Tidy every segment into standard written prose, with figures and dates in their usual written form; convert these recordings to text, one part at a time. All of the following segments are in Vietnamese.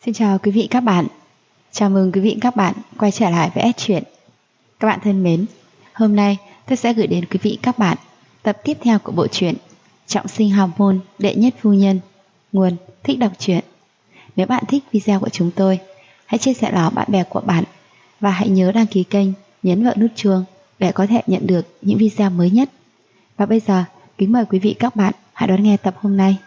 Xin chào quý vị các bạn. Chào mừng quý vị các bạn quay trở lại với S Truyện. Các bạn thân mến, hôm nay tôi sẽ gửi đến quý vị các bạn tập tiếp theo của bộ truyện Trọng sinh hào môn đệ nhất phu nhân. Nguồn Thích đọc truyện. Nếu bạn thích video của chúng tôi, hãy chia sẻ nó bạn bè của bạn và hãy nhớ đăng ký kênh, nhấn vào nút chuông để có thể nhận được những video mới nhất. Và bây giờ, kính mời quý vị các bạn hãy đón nghe tập hôm nay.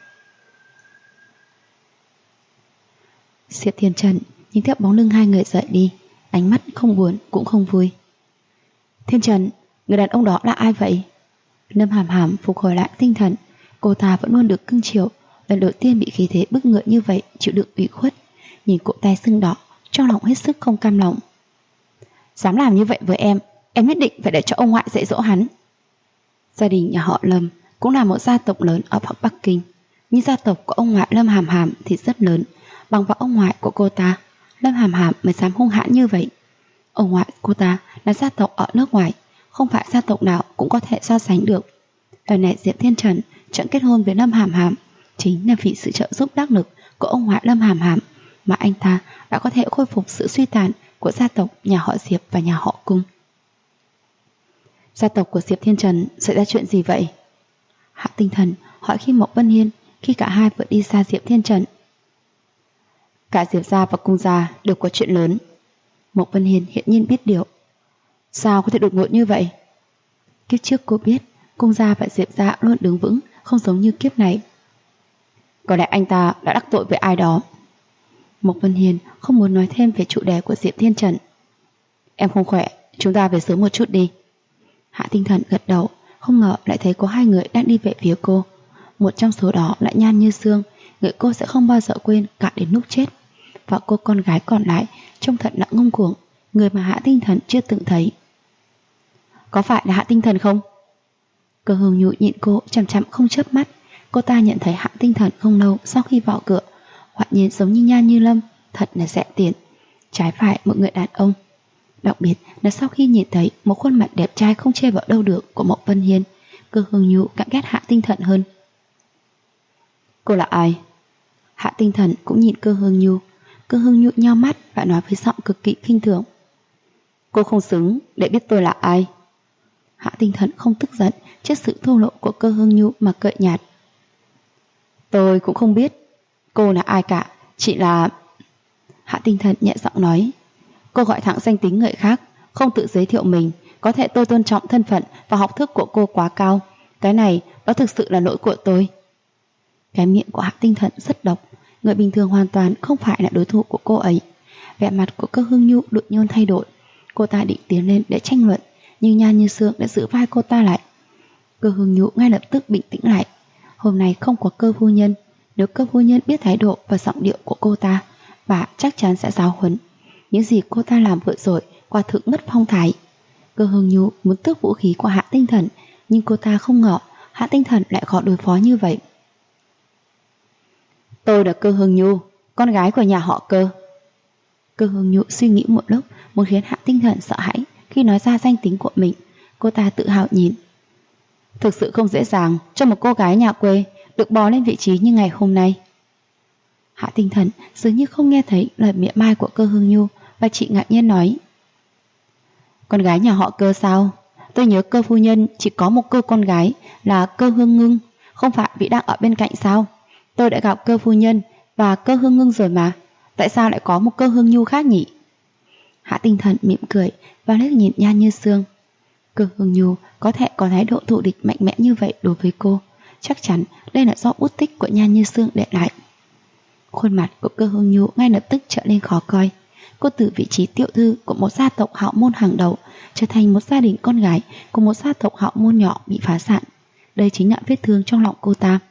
Diệp Thiên Trần nhìn theo bóng lưng hai người rời đi, ánh mắt không buồn cũng không vui. Thiên Trần, người đàn ông đó là ai vậy? Lâm Hàm Hàm phục hồi lại tinh thần. Cô ta vẫn luôn được cưng chiều, lần đầu tiên bị khí thế bức ngựa như vậy chịu đựng ủy khuất. Nhìn cổ tay sưng đỏ, trong lòng hết sức không cam lòng. Dám làm như vậy với em nhất định phải để cho ông ngoại dạy dỗ hắn. Gia đình nhà họ Lâm cũng là một gia tộc lớn ở Bắc Kinh, nhưng gia tộc của ông ngoại Lâm Hàm Hàm thì rất lớn. Bằng vào ông ngoại của cô ta, Lâm Hàm Hàm mới dám hung hãn như vậy. Ông ngoại cô ta là gia tộc ở nước ngoài, không phải gia tộc nào cũng có thể so sánh được. Lần này Diệp Thiên Trần chọn kết hôn với Lâm Hàm Hàm chính là vì sự trợ giúp đắc lực của ông ngoại Lâm Hàm Hàm mà anh ta đã có thể khôi phục sự suy tàn của gia tộc nhà họ Diệp và nhà họ Cung. Gia tộc của Diệp Thiên Trần xảy ra chuyện gì vậy? Hạ Tinh Thần hỏi khi Mộc Vân Hiên khi cả hai vừa đi xa Diệp Thiên Trần. Cả Diệp gia và Cung gia đều có chuyện lớn. Mộc Vân Hiên hiện nhiên biết điều. Sao có thể đột ngột như vậy? Kiếp trước cô biết Cung gia và Diệp gia luôn đứng vững, không giống như kiếp này. Có lẽ anh ta đã đắc tội với ai đó. Mộc Vân Hiên không muốn nói thêm về chủ đề của Diệp Thiên Trần. Em không khỏe, chúng ta về sớm một chút đi. Hạ Tinh Thần gật đầu, không ngờ lại thấy có hai người đang đi về phía cô. Một trong số đó là Nhan Như Sương, người cô sẽ không bao giờ quên cả đến lúc chết. Và cô con gái còn lại trông thật là ngông cuồng, người mà Hạ Tinh Thần chưa từng thấy. Có phải là Hạ Tinh Thần không? Cơ Hương Nhu nhịn cô chằm chằm không chớp mắt. Cô ta nhận thấy Hạ Tinh Thần không lâu sau khi vào cửa, hoạt nhiên giống như Nhan Như Lâm, thật là rẻ tiền, trái phải một người đàn ông. Đặc biệt là sau khi nhìn thấy một khuôn mặt đẹp trai không chê vào đâu được của Mộc Vân Hiên, Cơ Hương Nhu càng ghét Hạ Tinh Thần hơn. Cô là ai? Hạ Tinh Thần cũng nhìn Cơ Hương Nhu. Cơ Hương Nhu nheo mắt và nói với giọng cực kỳ khinh thường. Cô không xứng để biết tôi là ai. Hạ Tinh Thần không tức giận trước sự thô lỗ của Cơ Hương Nhu mà cười nhạt. Tôi cũng không biết cô là ai cả, chỉ là... Hạ Tinh Thần nhẹ giọng nói. Cô gọi thẳng danh tính người khác, không tự giới thiệu mình. Có thể tôi tôn trọng thân phận và học thức của cô quá cao. Cái này đó thực sự là lỗi của tôi. Cái miệng của Hạ Tinh Thần rất độc. Người bình thường hoàn toàn không phải là đối thủ của cô ấy. Vẻ mặt của Cơ Hương Nhu đột nhiên thay đổi. Cô ta định tiến lên để tranh luận, nhưng Nhan Như Sương đã giữ vai cô ta lại. Cơ Hương Nhu ngay lập tức bình tĩnh lại. Hôm nay không có Cơ phu nhân. Nếu Cơ phu nhân biết thái độ và giọng điệu của cô ta, bà chắc chắn sẽ giáo huấn. Những gì cô ta làm vừa rồi quả thực mất phong thái. Cơ Hương Nhu muốn tước vũ khí của Hạ Tinh Thần, nhưng cô ta không ngờ Hạ Tinh Thần lại khó đối phó như vậy. Tôi là Cơ Hương Nhu, con gái của nhà họ Cơ. Cơ Hương Nhu suy nghĩ một lúc, muốn khiến Hạ Tinh Thần sợ hãi khi nói ra danh tính của mình. Cô ta tự hào nhìn. Thực sự không dễ dàng cho một cô gái nhà quê được bò lên vị trí như ngày hôm nay. Hạ Tinh Thần dường như không nghe thấy lời mỉa mai của Cơ Hương Nhu và chị ngạc nhiên nói. Con gái nhà họ Cơ sao? Tôi nhớ Cơ phu nhân chỉ có một cô con gái là Cơ Hương Ngưng, không phải vị đang ở bên cạnh sao? Tôi đã gặp Cơ phu nhân và Cơ Hương Ngưng rồi mà, tại sao lại có một Cơ Hương Nhu khác nhỉ? Hạ Tinh Thần mỉm cười và liếc nhìn Nhan Như Sương. Cơ Hương Nhu có thể có thái độ thù địch mạnh mẽ như vậy đối với cô, chắc chắn đây là do bút tích của Nhan Như Sương để lại. Khuôn mặt của Cơ Hương Nhu ngay lập tức trở nên khó coi. Cô từ vị trí tiểu thư của một gia tộc hào môn hàng đầu trở thành một gia đình con gái của một gia tộc hào môn nhỏ bị phá sản. Đây chính là vết thương trong lòng cô ta.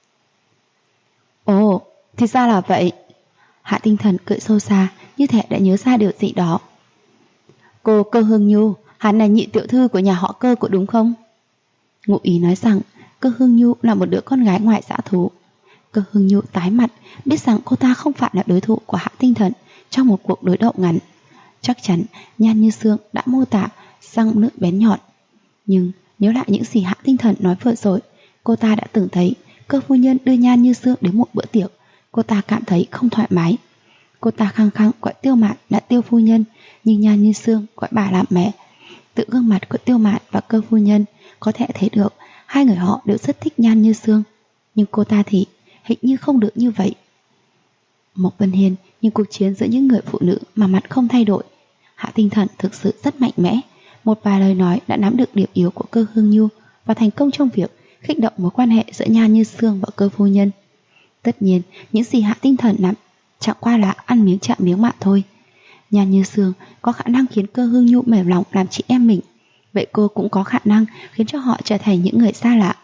Ồ, thì ra là vậy. Hạ Tinh Thần cười sâu xa, như thể đã nhớ ra điều gì đó. Cô Cơ Hương Nhu hẳn là nhị tiểu thư của nhà họ Cơ của đúng không? Ngụ ý nói rằng Cơ Hương Nhu là một đứa con gái ngoại dã thú. Cơ Hương Nhu tái mặt, biết rằng cô ta không phải là đối thủ của Hạ Tinh Thần trong một cuộc đối đầu ngắn. Chắc chắn Nhan Như Sương đã mô tả răng nước bén nhọn. Nhưng nhớ lại những gì Hạ Tinh Thần nói vừa rồi, cô ta đã từng thấy Cơ phu nhân đưa Nhan Như Sương đến một bữa tiệc. Cô ta cảm thấy không thoải mái. Cô ta khăng khăng gọi Tiêu Mạn là Tiêu phu nhân, nhưng Nhan Như Sương gọi bà là mẹ. Từ gương mặt của Tiêu Mạn và Cơ phu nhân có thể thấy được hai người họ đều rất thích Nhan Như Sương, nhưng cô ta thì hình như không được như vậy. Mộc Vân Hiên nhìn cuộc chiến giữa những người phụ nữ mà mặt không thay đổi. Hạ Tinh Thần thực sự rất mạnh mẽ, một vài lời nói đã nắm được điểm yếu của Cơ Hương Nhu và thành công trong việc khích động mối quan hệ giữa Nhan Như Sương và Cơ phu nhân. Tất nhiên, những gì Hạ Tinh Thần nắm chẳng qua là ăn miếng chạm miếng mà thôi. Nhan Như Sương có khả năng khiến Cơ Hương Nhu mềm lòng làm chị em mình, vậy cô cũng có khả năng khiến cho họ trở thành những người xa lạ.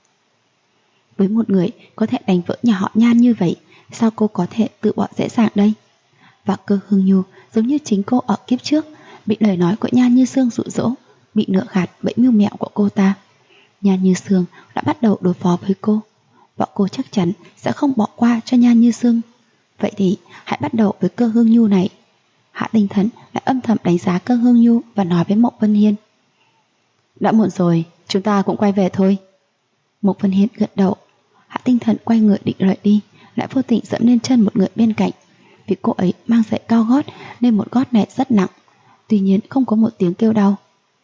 Với một người có thể đánh vỡ nhà họ Nhan như vậy, sao cô có thể tự bỏ dễ dàng đây? Và Cơ Hương Nhu giống như chính cô ở kiếp trước, bị lời nói của Nhan Như Sương dụ dỗ, bị lừa gạt bởi mưu mẹo của cô ta. Nhan Như Sương đã bắt đầu đối phó với cô, và cô chắc chắn sẽ không bỏ qua cho Nhan Như Sương. Vậy thì hãy bắt đầu với Cơ Hương Nhu này. Hạ Tinh Thần lại âm thầm đánh giá Cơ Hương Nhu và nói với Mộc Vân Hiên: đã muộn rồi, chúng ta cũng quay về thôi. Mộc Vân Hiên gật đầu. Hạ Tinh Thần quay người định rời đi, lại vô tình dẫm lên chân một người bên cạnh. Vì cô ấy mang giày cao gót nên một gót này rất nặng, tuy nhiên không có một tiếng kêu đau.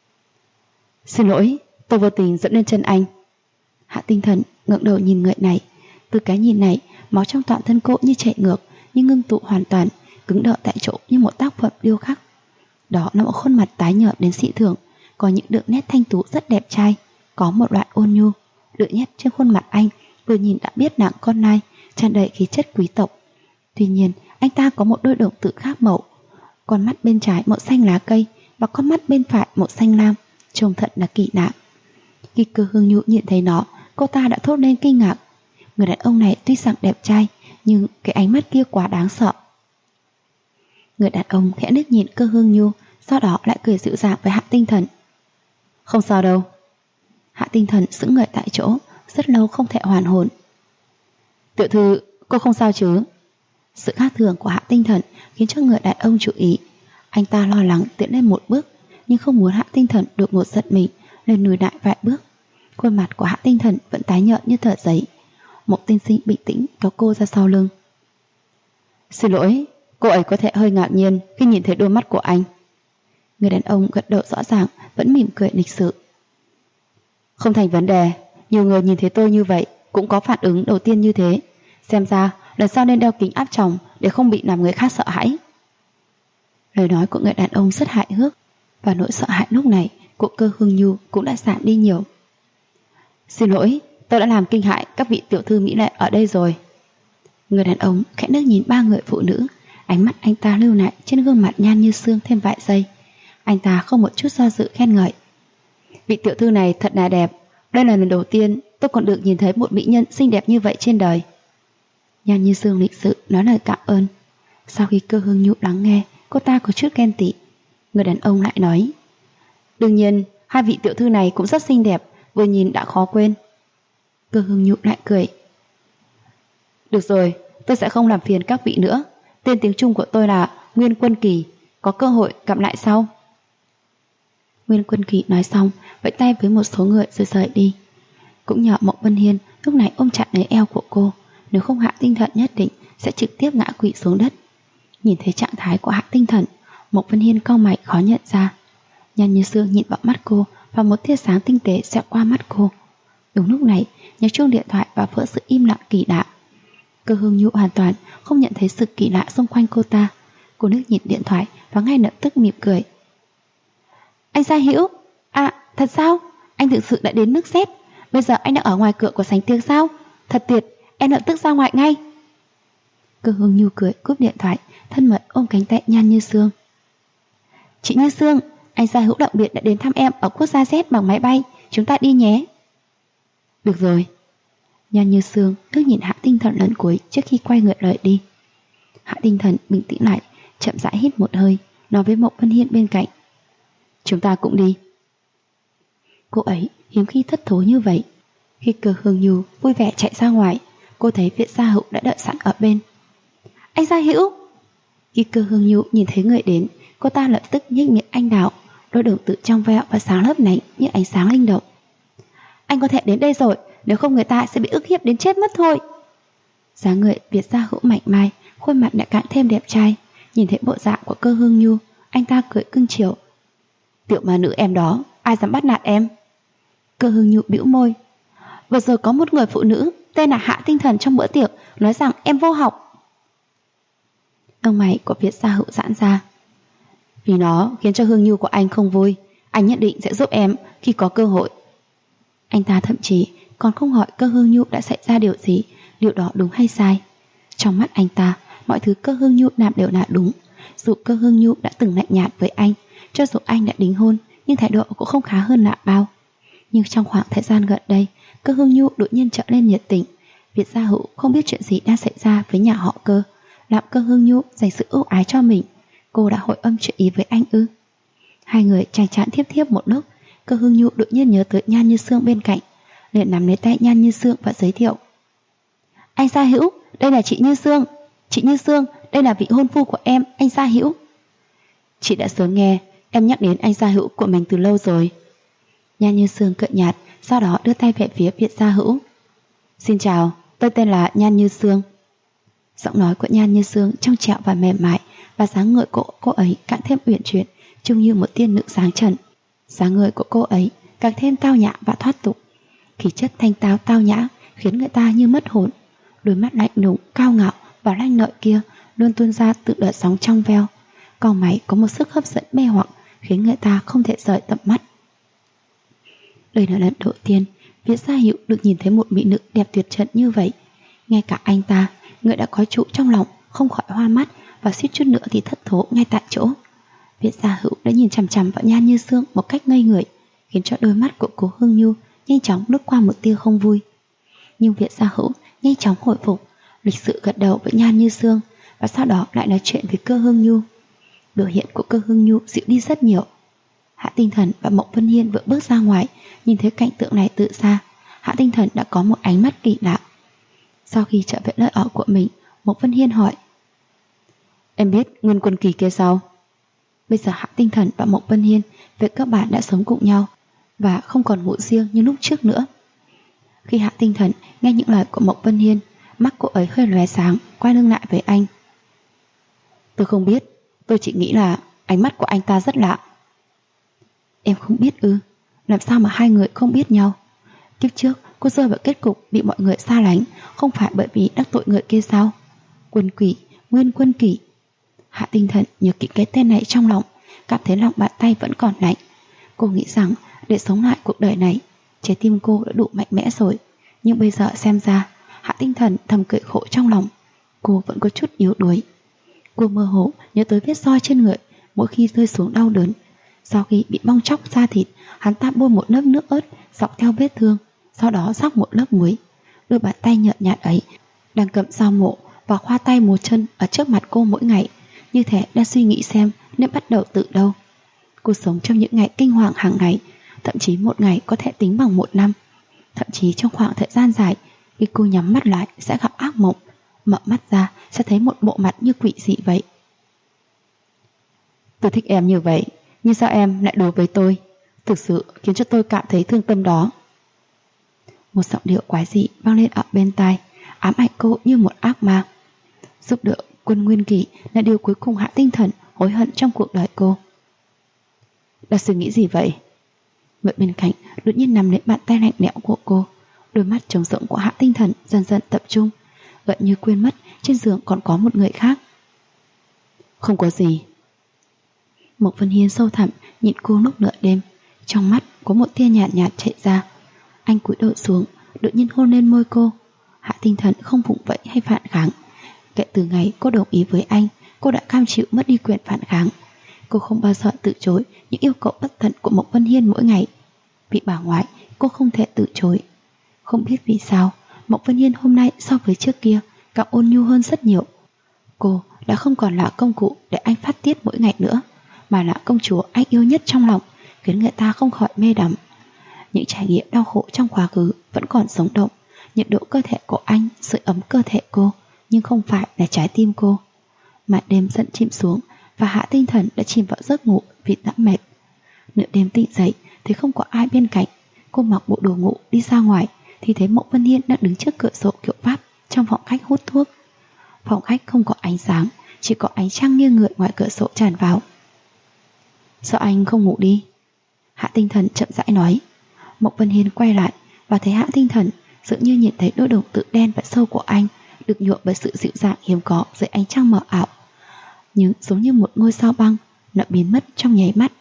Xin lỗi, tôi vô tình dẫm lên chân anh. Hạ Tinh Thần ngẩng đầu nhìn người này. Từ cái nhìn này, máu trong toàn thân cô như chạy ngược, nhưng ngưng tụ hoàn toàn, cứng đờ tại chỗ như một tác phẩm điêu khắc. Đó là một khuôn mặt tái nhợt đến dị thường, có những đường nét thanh tú rất đẹp trai, có một đoạn ôn nhu. Đường nét trên khuôn mặt anh vừa nhìn đã biết nặng con nai, tràn đầy khí chất quý tộc. Tuy nhiên, anh ta có một đôi đồng tử khác màu, con mắt bên trái màu xanh lá cây và con mắt bên phải màu xanh lam, trông thật là kỳ lạ. Khi Cơ Hương Nhu nhìn thấy nó, cô ta đã thốt lên kinh ngạc. Người đàn ông này tuy rằng đẹp trai, nhưng cái ánh mắt kia quá đáng sợ. Người đàn ông khẽ liếc nhìn Cơ Hương Nhu, sau đó lại cười dịu dàng với Hạ Tinh Thần. Không sao đâu. Hạ Tinh Thần sững người tại chỗ, rất lâu không thể hoàn hồn. Tiểu thư, cô không sao chứ? Sự khác thường của Hạ Tinh Thần khiến cho người đàn ông chú ý. Anh ta lo lắng tiến lên một bước, nhưng không muốn Hạ Tinh Thần đột ngột giật mình nên lùi lại vài bước. Khuôn mặt của Hạ Tinh Thần vẫn tái nhợt như tờ giấy. Một tiên sinh bình tĩnh kéo cô ra sau lưng. Xin lỗi, cô ấy có thể hơi ngạc nhiên khi nhìn thấy đôi mắt của anh. Người đàn ông gật đầu rõ ràng, vẫn mỉm cười lịch sự. Không thành vấn đề, nhiều người nhìn thấy tôi như vậy cũng có phản ứng đầu tiên như thế. Xem ra lần sau nên đeo kính áp tròng để không bị làm người khác sợ hãi. Lời nói của người đàn ông rất hài hước, và nỗi sợ hãi lúc này của Cơ Hương Nhu cũng đã giảm đi nhiều. Xin lỗi, tôi đã làm kinh hại các vị tiểu thư mỹ lệ ở đây rồi. Người đàn ông khẽ liếc nhìn ba người phụ nữ, ánh mắt anh ta lưu lại trên gương mặt Nhan Như Sương thêm vài giây. Anh ta không một chút do dự khen ngợi. Vị tiểu thư này thật là đẹp, đây là lần đầu tiên tôi còn được nhìn thấy một mỹ nhân xinh đẹp như vậy trên đời. Nhan Như Sương lịch sự nói lời cảm ơn. Sau khi Cơ Hương Nhu lắng nghe, cô ta có chút ghen tị. Người đàn ông lại nói, đương nhiên hai vị tiểu thư này cũng rất xinh đẹp, vừa nhìn đã khó quên. Cơ Hương Nhu lại cười. Được rồi, tôi sẽ không làm phiền các vị nữa. Tên tiếng Trung của tôi là Nguyên Quân Kỳ, có cơ hội gặp lại sau. Nguyên Quân Kỳ nói xong, vẫy tay với một số người rồi rời đi. Cũng nhờ Mộc Vân Hiên lúc này ôm chặt lấy eo của cô, nếu không Hạ Tinh Thần nhất định sẽ trực tiếp ngã quỵ xuống đất. Nhìn thấy trạng thái của Hạ Tinh Thần, Mộc Vân Hiên cau mày khó nhận ra. Nhan Như Sương nhìn vào mắt cô và một tia sáng tinh tế xẹt qua mắt cô. Đúng lúc này, nhạc chuông điện thoại và vỡ sự im lặng kỳ lạ. Cơ Hương Nhu hoàn toàn không nhận thấy sự kỳ lạ xung quanh cô ta. Cô nước nhìn điện thoại và ngay lập tức mỉm cười. Anh Gia Hữu, à thật sao? Anh thực sự đã đến nước xét. Bây giờ anh đang ở ngoài cửa của sảnh tiệc sao? Thật tuyệt, em lập tức ra ngoài ngay. Cơ Hương Nhu cười cúp điện thoại, thân mật ôm cánh tay Nhan Như Sương. Chị Như Sương, anh Gia Hữu đặc biệt đã đến thăm em ở quốc gia Z bằng máy bay, chúng ta đi nhé. Được rồi. Nhan Như Sương cứ nhìn Hạ Tinh Thần lần cuối trước khi quay người rời đi. Hạ Tinh Thần bình tĩnh lại, chậm rãi hít một hơi, nói với Mộc Vân Hiên bên cạnh. Chúng ta cũng đi. Cô ấy hiếm khi thất thố như vậy. Khi Cơ Hương Nhu vui vẻ chạy ra ngoài, cô thấy Việt Gia Hữu đã đợi sẵn ở bên. Anh Gia Hữu! Khi Cơ Hương Nhu nhìn thấy người đến, cô ta lập tức nhếch miệng anh đào, đôi đồng tử trong veo và sáng lấp lánh như ánh sáng linh động. Anh có thể đến đây rồi, nếu không người ta sẽ bị ức hiếp đến chết mất thôi. Dáng người Việt Gia Hữu mạnh mai, khuôn mặt lại càng thêm đẹp trai. Nhìn thấy bộ dạng của Cơ Hương Nhu, anh ta cười cưng chiều. Tiểu ma nữ em đó, ai dám bắt nạt em? Cơ Hương Nhu bĩu môi. Vừa rồi có một người phụ nữ tên là Hạ Tinh Thần trong bữa tiệc nói rằng em vô học. Lông mày của Việt Gia Hữu giãn ra. Vì nó khiến cho Hương Nhu của anh không vui, anh nhất định sẽ giúp em khi có cơ hội. Anh ta thậm chí còn không hỏi Cơ Hương Nhu đã xảy ra điều gì, điều đó đúng hay sai. Trong mắt anh ta, mọi thứ Cơ Hương Nhu làm đều là đúng. Dù Cơ Hương Nhu đã từng lạnh nhạt với anh, cho dù anh đã đính hôn, nhưng thái độ cũng không khá hơn lạ bao. Nhưng trong khoảng thời gian gần đây, Cơ Hương Nhu đột nhiên trở nên nhiệt tình. Việt Gia Hữu không biết chuyện gì đang xảy ra với nhà họ Cơ, làm Cơ Hương Nhu dành sự ưu ái cho mình. Cô đã hội âm chuyện ý với anh ư? Hai người chàng chán thiếp thiếp một lúc, Cơ Hương Nhu đột nhiên nhớ tới Nhan Như Sương bên cạnh, liền nắm lấy tay Nhan Như Sương và giới thiệu. Anh Gia Hữu, đây là chị Như Sương. Chị Như Sương, đây là vị hôn phu của em, anh Gia Hữu. Chị đã sớm nghe em nhắc đến anh Gia Hữu của mình từ lâu rồi. Nhan Như Sương cợt nhạt, sau đó đưa tay về phía Việt Gia Hữu. Xin chào, tôi tên là Nhan Như Sương. Giọng nói của Nhan Như Sương trong trẻo và mềm mại, và dáng người của cô ấy càng thêm uyển chuyển, trông như một tiên nữ sáng trần. Dáng người của cô ấy càng thêm tao nhã và thoát tục. Khí chất thanh tao tao nhã khiến người ta như mất hồn. Đôi mắt lạnh lùng, cao ngạo và lanh lợi kia luôn tuôn ra từ đợt sóng trong veo. Cau mày có một sức hấp dẫn mê hoặc khiến người ta không thể rời tầm mắt. Đây là lần đầu tiên Việt Gia Hữu được nhìn thấy một mỹ nữ đẹp tuyệt trần như vậy. Ngay cả anh ta, người đã có chủ trong lòng, không khỏi hoa mắt và suýt chút nữa thì thất thố ngay tại chỗ. Việt Gia Hữu đã nhìn chằm chằm vào Nhan Như Sương một cách ngây người, khiến cho đôi mắt của cô Hương Nhu nhanh chóng lướt qua một tia không vui. Nhưng Việt Gia Hữu nhanh chóng hồi phục, lịch sự gật đầu với Nhan Như Sương và sau đó lại nói chuyện với Cơ Hương Nhu. Biểu hiện của Cơ Hương Nhu dịu đi rất nhiều. Hạ Tinh Thần và Mộng Vân Hiên vừa bước ra ngoài, nhìn thấy cảnh tượng này từ xa, Hạ Tinh Thần đã có một ánh mắt kỳ lạ. Sau khi trở về nơi ở của mình, Mộng Vân Hiên hỏi. Em biết Nguyên Quân Kỳ kia sao? Bây giờ Hạ Tinh Thần và Mộng Vân Hiên về cơ bản đã sống cùng nhau và không còn ngủ riêng như lúc trước nữa. Khi Hạ Tinh Thần nghe những lời của Mộng Vân Hiên, mắt cô ấy hơi lóe sáng, quay lưng lại với anh. Tôi không biết, tôi chỉ nghĩ là ánh mắt của anh ta rất lạ. Em không biết ư? Làm sao mà hai người không biết nhau? Kiếp trước cô rơi vào kết cục bị mọi người xa lánh, không phải bởi vì đắc tội người kia sao? Quân Quỷ, Nguyên Quân Kỳ. Hạ Tinh Thần nhớ kỹ cái tên này trong lòng, cảm thấy lòng bàn tay vẫn còn lạnh. Cô nghĩ rằng để sống lại cuộc đời này, trái tim cô đã đủ mạnh mẽ rồi. Nhưng bây giờ xem ra, Hạ Tinh Thần thầm cười khổ trong lòng. Cô vẫn có chút yếu đuối. Cô mơ hồ nhớ tới vết roi trên người mỗi khi rơi xuống đau đớn. Sau khi bị bong tróc da thịt, hắn ta bôi một lớp nước ớt dọc theo vết thương, sau đó rắc một lớp muối. Đôi bàn tay nhợt nhạt ấy đang cầm dao mổ và khoa tay múa chân ở trước mặt cô mỗi ngày, như thể đang suy nghĩ xem nên bắt đầu từ đâu. Cô sống trong những ngày kinh hoàng hàng ngày, thậm chí một ngày có thể tính bằng một năm. Thậm chí trong khoảng thời gian dài, khi cô nhắm mắt lại sẽ gặp ác mộng, mở mắt ra sẽ thấy một bộ mặt như quỷ dị vậy. Tôi thích em như vậy, nhưng sao em lại đối với tôi? Thực sự khiến cho tôi cảm thấy thương tâm đó. Một giọng điệu quái dị vang lên ở bên tai, ám ảnh cô như một ác ma. Giúp đỡ Quân Nguyên Kỳ là điều cuối cùng Hạ Tinh Thần hối hận trong cuộc đời cô. Đang suy nghĩ gì vậy? Người bên cạnh đột nhiên nắm lấy bàn tay lạnh lẽo của cô. Đôi mắt trống rỗng của Hạ Tinh Thần dần dần tập trung, gần như quên mất trên giường còn có một người khác. Không có gì. Mộc Vân Hiên sâu thẳm nhìn cô lúc nửa đêm, trong mắt có một tia nhạt nhạt chạy ra. Anh cúi đầu xuống, đột nhiên hôn lên môi cô. Hạ Tinh Thần không vùng vẫy hay phản kháng. Kể từ ngày cô đồng ý với anh, cô đã cam chịu mất đi quyền phản kháng. Cô không bao giờ từ chối những yêu cầu bất tận của Mộc Vân Hiên mỗi ngày. Bị bà ngoại, cô không thể từ chối. Không biết vì sao, Mộc Vân Hiên hôm nay so với trước kia càng ôn nhu hơn rất nhiều. Cô đã không còn là công cụ để anh phát tiết mỗi ngày nữa, mà là công chúa anh yêu nhất trong lòng, khiến người ta không khỏi mê đắm. Những trải nghiệm đau khổ trong quá khứ vẫn còn sống động. Nhiệt độ cơ thể của anh sưởi ấm cơ thể cô, nhưng không phải là trái tim cô. Màn đêm dần chìm xuống và Hạ Tinh Thần đã chìm vào giấc ngủ vì đã mệt. Nửa đêm tỉnh dậy thì không có ai bên cạnh. Cô mặc bộ đồ ngủ đi ra ngoài thì thấy Mộng Vân Hiên đang đứng trước cửa sổ kiểu Pháp trong phòng khách hút thuốc. Phòng khách không có ánh sáng, chỉ có ánh trăng nghiêng ngợi ngoài cửa sổ tràn vào. Sao anh không ngủ đi? Hạ Tinh Thần chậm rãi nói. Mộc Vân Hiên quay lại và thấy Hạ Tinh Thần dường như nhìn thấy đôi đồng tử đen và sâu của anh được nhuộm bởi sự dịu dàng hiếm có dưới ánh trăng mờ ảo, nhưng giống như một ngôi sao băng, nó biến mất trong nháy mắt.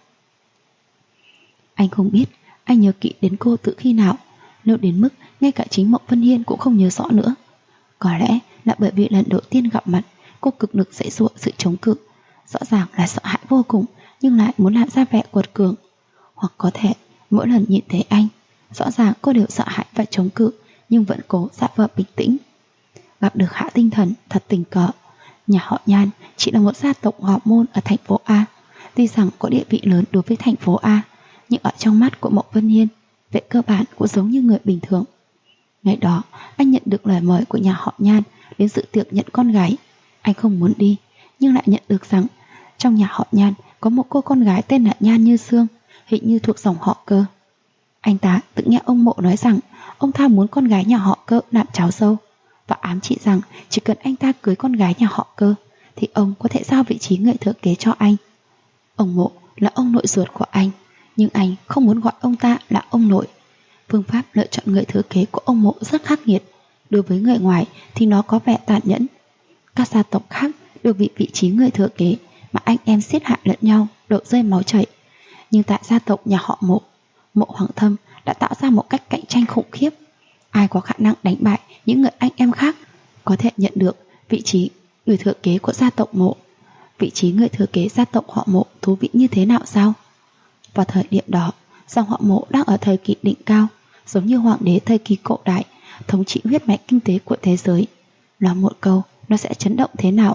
Anh không biết anh nhớ kỹ đến cô từ khi nào, nếu đến mức ngay cả chính Mộc Vân Hiên cũng không nhớ rõ nữa. Có lẽ là bởi vì lần đầu tiên gặp mặt, cô cực lực giãy giụa sự chống cự, rõ ràng là sợ hãi vô cùng nhưng lại muốn làm ra vẻ quật cường. Hoặc có thể mỗi lần nhìn thấy anh, rõ ràng cô đều sợ hãi và chống cự nhưng vẫn cố giả vờ bình tĩnh. Gặp được Hạ Tinh Thần thật tình cờ. Nhà họ Nhan chỉ là một gia tộc họ Môn ở thành phố A. Tuy rằng có địa vị lớn đối với thành phố A, nhưng ở trong mắt của Mộc Vân Hiên, về cơ bản cũng giống như người bình thường. Ngày đó, anh nhận được lời mời của nhà họ Nhan đến dự tiệc nhận con gái. Anh không muốn đi, nhưng lại nhận được rằng trong nhà họ Nhan có một cô con gái tên là Nhan Như Sương, hình như thuộc dòng họ Cơ. Anh ta tự nghe ông Mộ nói rằng ông ta muốn con gái nhà họ Cơ làm cháu dâu, và ám chỉ rằng chỉ cần anh ta cưới con gái nhà họ Cơ thì ông có thể giao vị trí người thừa kế cho anh. Ông Mộ là ông nội ruột của anh, nhưng anh không muốn gọi ông ta là ông nội. Phương pháp lựa chọn người thừa kế của ông Mộ rất khắc nghiệt. Đối với người ngoài thì nó có vẻ tàn nhẫn. Các gia tộc khác đều vì vị trí người thừa kế mà anh em giết hại lẫn nhau, đổ rơi máu chảy. Nhưng tại gia tộc nhà họ Mộ, Mộ Hoàng Thâm đã tạo ra một cách cạnh tranh khủng khiếp. Ai có khả năng đánh bại những người anh em khác có thể nhận được vị trí người thừa kế của gia tộc Mộ. Vị trí người thừa kế gia tộc họ Mộ thú vị như thế nào sao? Vào thời điểm đó, dòng họ Mộ đang ở thời kỳ đỉnh cao, giống như hoàng đế thời kỳ cổ đại, thống trị huyết mạch kinh tế của thế giới. Nói một câu, nó sẽ chấn động thế nào?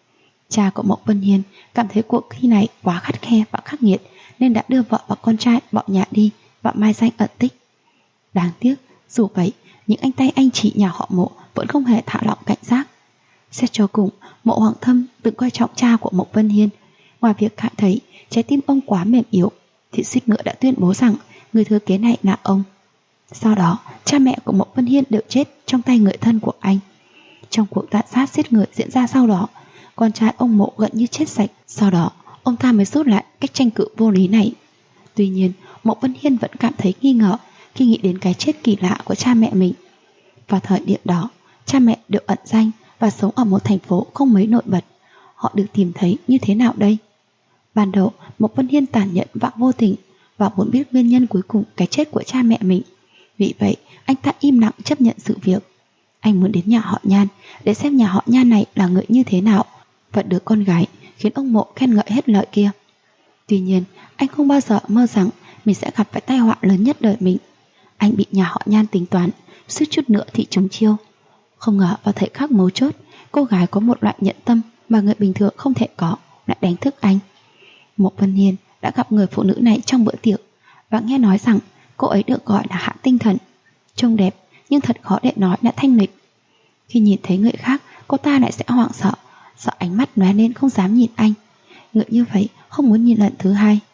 Cha của Mộc Vân Hiên cảm thấy cuộc thi này quá khắt khe và khắc nghiệt nên đã đưa vợ và con trai bỏ nhà đi và mai danh ẩn tích. Đáng tiếc, dù vậy, những anh tay anh chị nhà họ Mộ vẫn không hề thả lỏng cảnh giác. Xét cho cùng, Mộ Hoàng Thâm từng coi trọng cha của Mộc Vân Hiên. Ngoài việc cảm thấy trái tim ông quá mềm yếu, thì suýt nữa đã tuyên bố rằng người thừa kế này là ông. Sau đó, cha mẹ của Mộc Vân Hiên đều chết trong tay người thân của anh. Trong cuộc tàn sát giết người diễn ra sau đó, con trai ông Mộ gần như chết sạch. Sau đó, ông ta mới rút lại cách tranh cự vô lý này. Tuy nhiên, Mộc Vân Hiên vẫn cảm thấy nghi ngờ khi nghĩ đến cái chết kỳ lạ của cha mẹ mình. Vào thời điểm đó, cha mẹ đều ẩn danh và sống ở một thành phố không mấy nổi bật. Họ được tìm thấy như thế nào đây? Ban đầu, Mộc Vân Hiên tàn nhẫn và vô tình và muốn biết nguyên nhân cuối cùng cái chết của cha mẹ mình. Vì vậy, anh ta im lặng chấp nhận sự việc. Anh muốn đến nhà họ Nhan để xem nhà họ Nhan này là người như thế nào, và đứa con gái khiến ông Mộ khen ngợi hết lời kia. Tuy nhiên, anh không bao giờ mơ rằng mình sẽ gặp phải tai họa lớn nhất đời mình. Anh bị nhà họ Nhan tính toán, suýt chút nữa thì trúng chiêu. Không ngờ vào thời khắc mấu chốt, cô gái có một loại nhận tâm mà người bình thường không thể có lại đánh thức anh. Mộc Vân Hiên đã gặp người phụ nữ này trong bữa tiệc và nghe nói rằng cô ấy được gọi là Hạ Tinh Thần. Trông đẹp nhưng thật khó để nói là thanh lịch. Khi nhìn thấy người khác, cô ta lại sẽ hoảng sợ, sợ ánh mắt lóe lên không dám nhìn anh. Người như vậy không muốn nhìn lần thứ hai.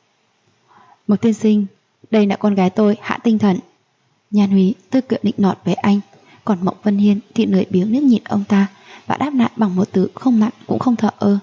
Mộc tiên sinh, đây là con gái tôi, Hạ Tinh Thần. Nhan Huy tươi cười nịnh nọt với anh, còn Mộc Vân Hiên thì lười biếng liếc nhìn ông ta và đáp lại bằng một từ không mặn cũng không thờ ơ.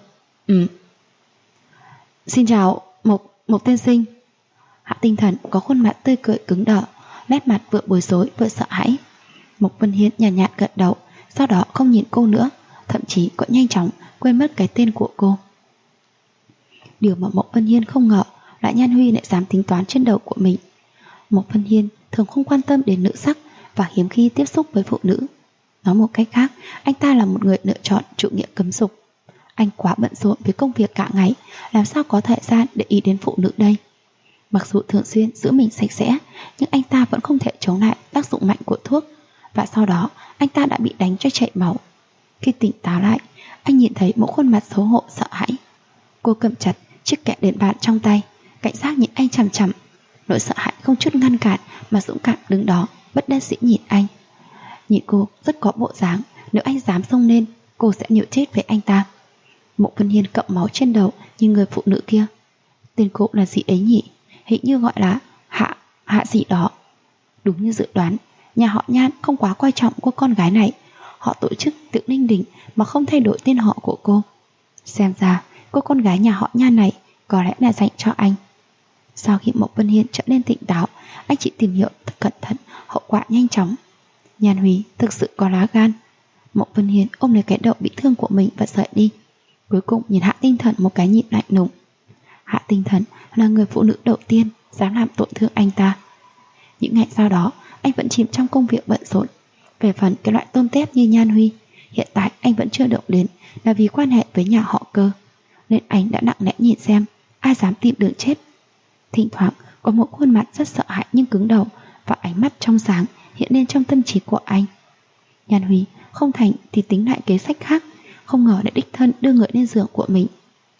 Xin chào, Mộc tiên sinh. Hạ Tinh Thần có khuôn mặt tươi cười cứng đờ, nét mặt vừa bối rối vừa sợ hãi. Mộc Vân Hiên nhàn nhạt gật đầu, sau đó không nhìn cô nữa, thậm chí còn nhanh chóng quên mất cái tên của cô. Điều mà Mộc Vân Hiên không ngờ là Nhan Huy lại dám tính toán trên đầu của mình. Mộc Vân Hiên thường không quan tâm đến nữ sắc và hiếm khi tiếp xúc với phụ nữ. Nói một cách khác, anh ta là một người lựa chọn chủ nghĩa cấm dục. Anh quá bận rộn với công việc cả ngày, làm sao có thời gian để ý đến phụ nữ đây. Mặc dù thường xuyên giữ mình sạch sẽ, nhưng anh ta vẫn không thể chống lại tác dụng mạnh của thuốc. Và sau đó, anh ta đã bị đánh cho chảy máu. Khi tỉnh táo lại, anh nhìn thấy một khuôn mặt xấu hổ sợ hãi. Cô cầm chặt chiếc kẹp đèn bàn trong tay, cảnh giác nhìn anh chằm chằm. Nỗi sợ hãi không chút ngăn cản mà dũng cảm đứng đó, bất đắc dĩ nhìn anh. Nhìn cô rất có bộ dáng, nếu anh dám xông lên, cô sẽ nhịu chết với anh ta. Mộ Vân Hiên cọng máu trên đầu như người phụ nữ kia. Tên cô là gì ấy nhỉ? Hình như gọi là Hạ gì đó. Đúng như dự đoán, nhà họ Nhan không quá coi trọng cô con gái này. họ tổ chức tiệc ninh đình mà không thay đổi tên họ của cô. Xem ra cô con gái nhà họ Nhan này có lẽ là dành cho anh. Sau khi Mộc Vân Hiên trở nên tỉnh táo, anh chỉ tìm hiểu thật cẩn thận hậu quả nhanh chóng. Nhan Huy thực sự có lá gan. Mộc Vân Hiên ôm lấy cái đầu bị thương của mình và rời đi. Cuối cùng nhìn Hạ Tinh Thần một cái nhìn lạnh lùng. Hạ Tinh Thần là người phụ nữ đầu tiên dám làm tổn thương anh ta. Những ngày sau đó, anh vẫn chìm trong công việc bận rộn. Về phần cái loại tôm tép như Nhan Huy, hiện tại anh vẫn chưa động đến là vì quan hệ với nhà họ Cơ, nên anh đã lặng lẽ nhìn xem ai dám tìm đường chết. Thỉnh thoảng có một khuôn mặt rất sợ hãi nhưng cứng đầu và ánh mắt trong sáng hiện lên trong tâm trí của anh. Nhan Huy không thành thì tính lại kế sách khác, không ngờ lại đích thân đưa người lên giường của mình.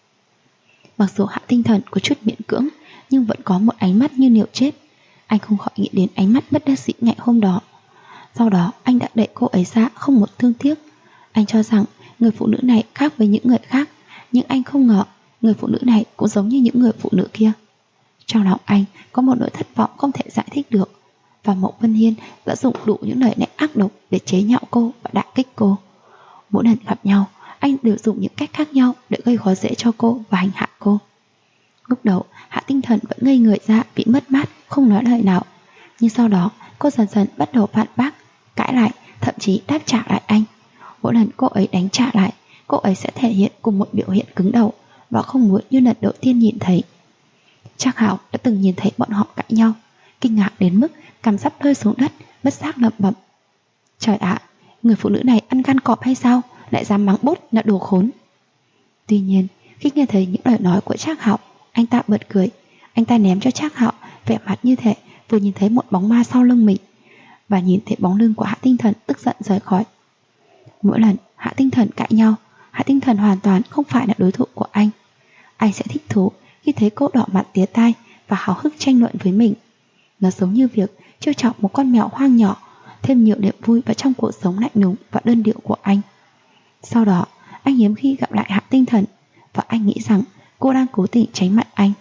Mặc dù Hạ Tinh Thần có chút miễn cưỡng, nhưng vẫn có một ánh mắt như liều chết. Anh không khỏi nghĩ đến ánh mắt bất đắc dĩ ngày hôm đó. Sau đó anh đã đẩy cô ấy ra không một thương tiếc. Anh cho rằng người phụ nữ này khác với những người khác, nhưng anh không ngờ người phụ nữ này cũng giống như những người phụ nữ kia. Trong lòng anh có một nỗi thất vọng không thể giải thích được. Và Mộc Vân Hiên đã dùng đủ những lời lẽ ác độc để chế nhạo cô và đả kích cô. Mỗi lần gặp nhau, anh đều dùng những cách khác nhau để gây khó dễ cho cô và hành hạ cô. Lúc đầu, Hạ Tinh Thần vẫn ngây người ra bị mất mát, không nói lời nào. Nhưng sau đó, cô dần dần bắt đầu phản bác, cãi lại, thậm chí đáp trả lại anh. Mỗi lần cô ấy đánh trả lại, cô ấy sẽ thể hiện cùng một biểu hiện cứng đầu và không muốn như lần đầu tiên nhìn thấy. Trác Hạo đã từng nhìn thấy bọn họ cãi nhau, kinh ngạc đến mức cằm sắp rơi xuống đất, bất giác lẩm bẩm: trời ạ, người phụ nữ này ăn gan cọp hay sao, lại dám mắng bốt là đồ khốn. Tuy nhiên, khi nghe thấy những lời nói của Trác Hạo, anh ta bật cười. Anh ta ném cho Trác Hạo vẻ mặt như thể vừa nhìn thấy một bóng ma sau lưng mình, và nhìn thấy bóng lưng của Hạ Tinh Thần tức giận rời khỏi. Mỗi lần Hạ Tinh Thần cãi nhau, Hạ Tinh Thần hoàn toàn không phải là đối thủ của anh. Anh sẽ thích thú khi thấy cô đỏ mặt tía tai và háo hức tranh luận với mình. Nó giống như việc trêu chọc một con mèo hoang nhỏ, thêm nhiều niềm vui vào trong cuộc sống lạnh lùng và đơn điệu của anh. Sau đó, anh hiếm khi gặp lại Hạ Tinh Thần, và anh nghĩ rằng cô đang cố tình tránh mặt anh.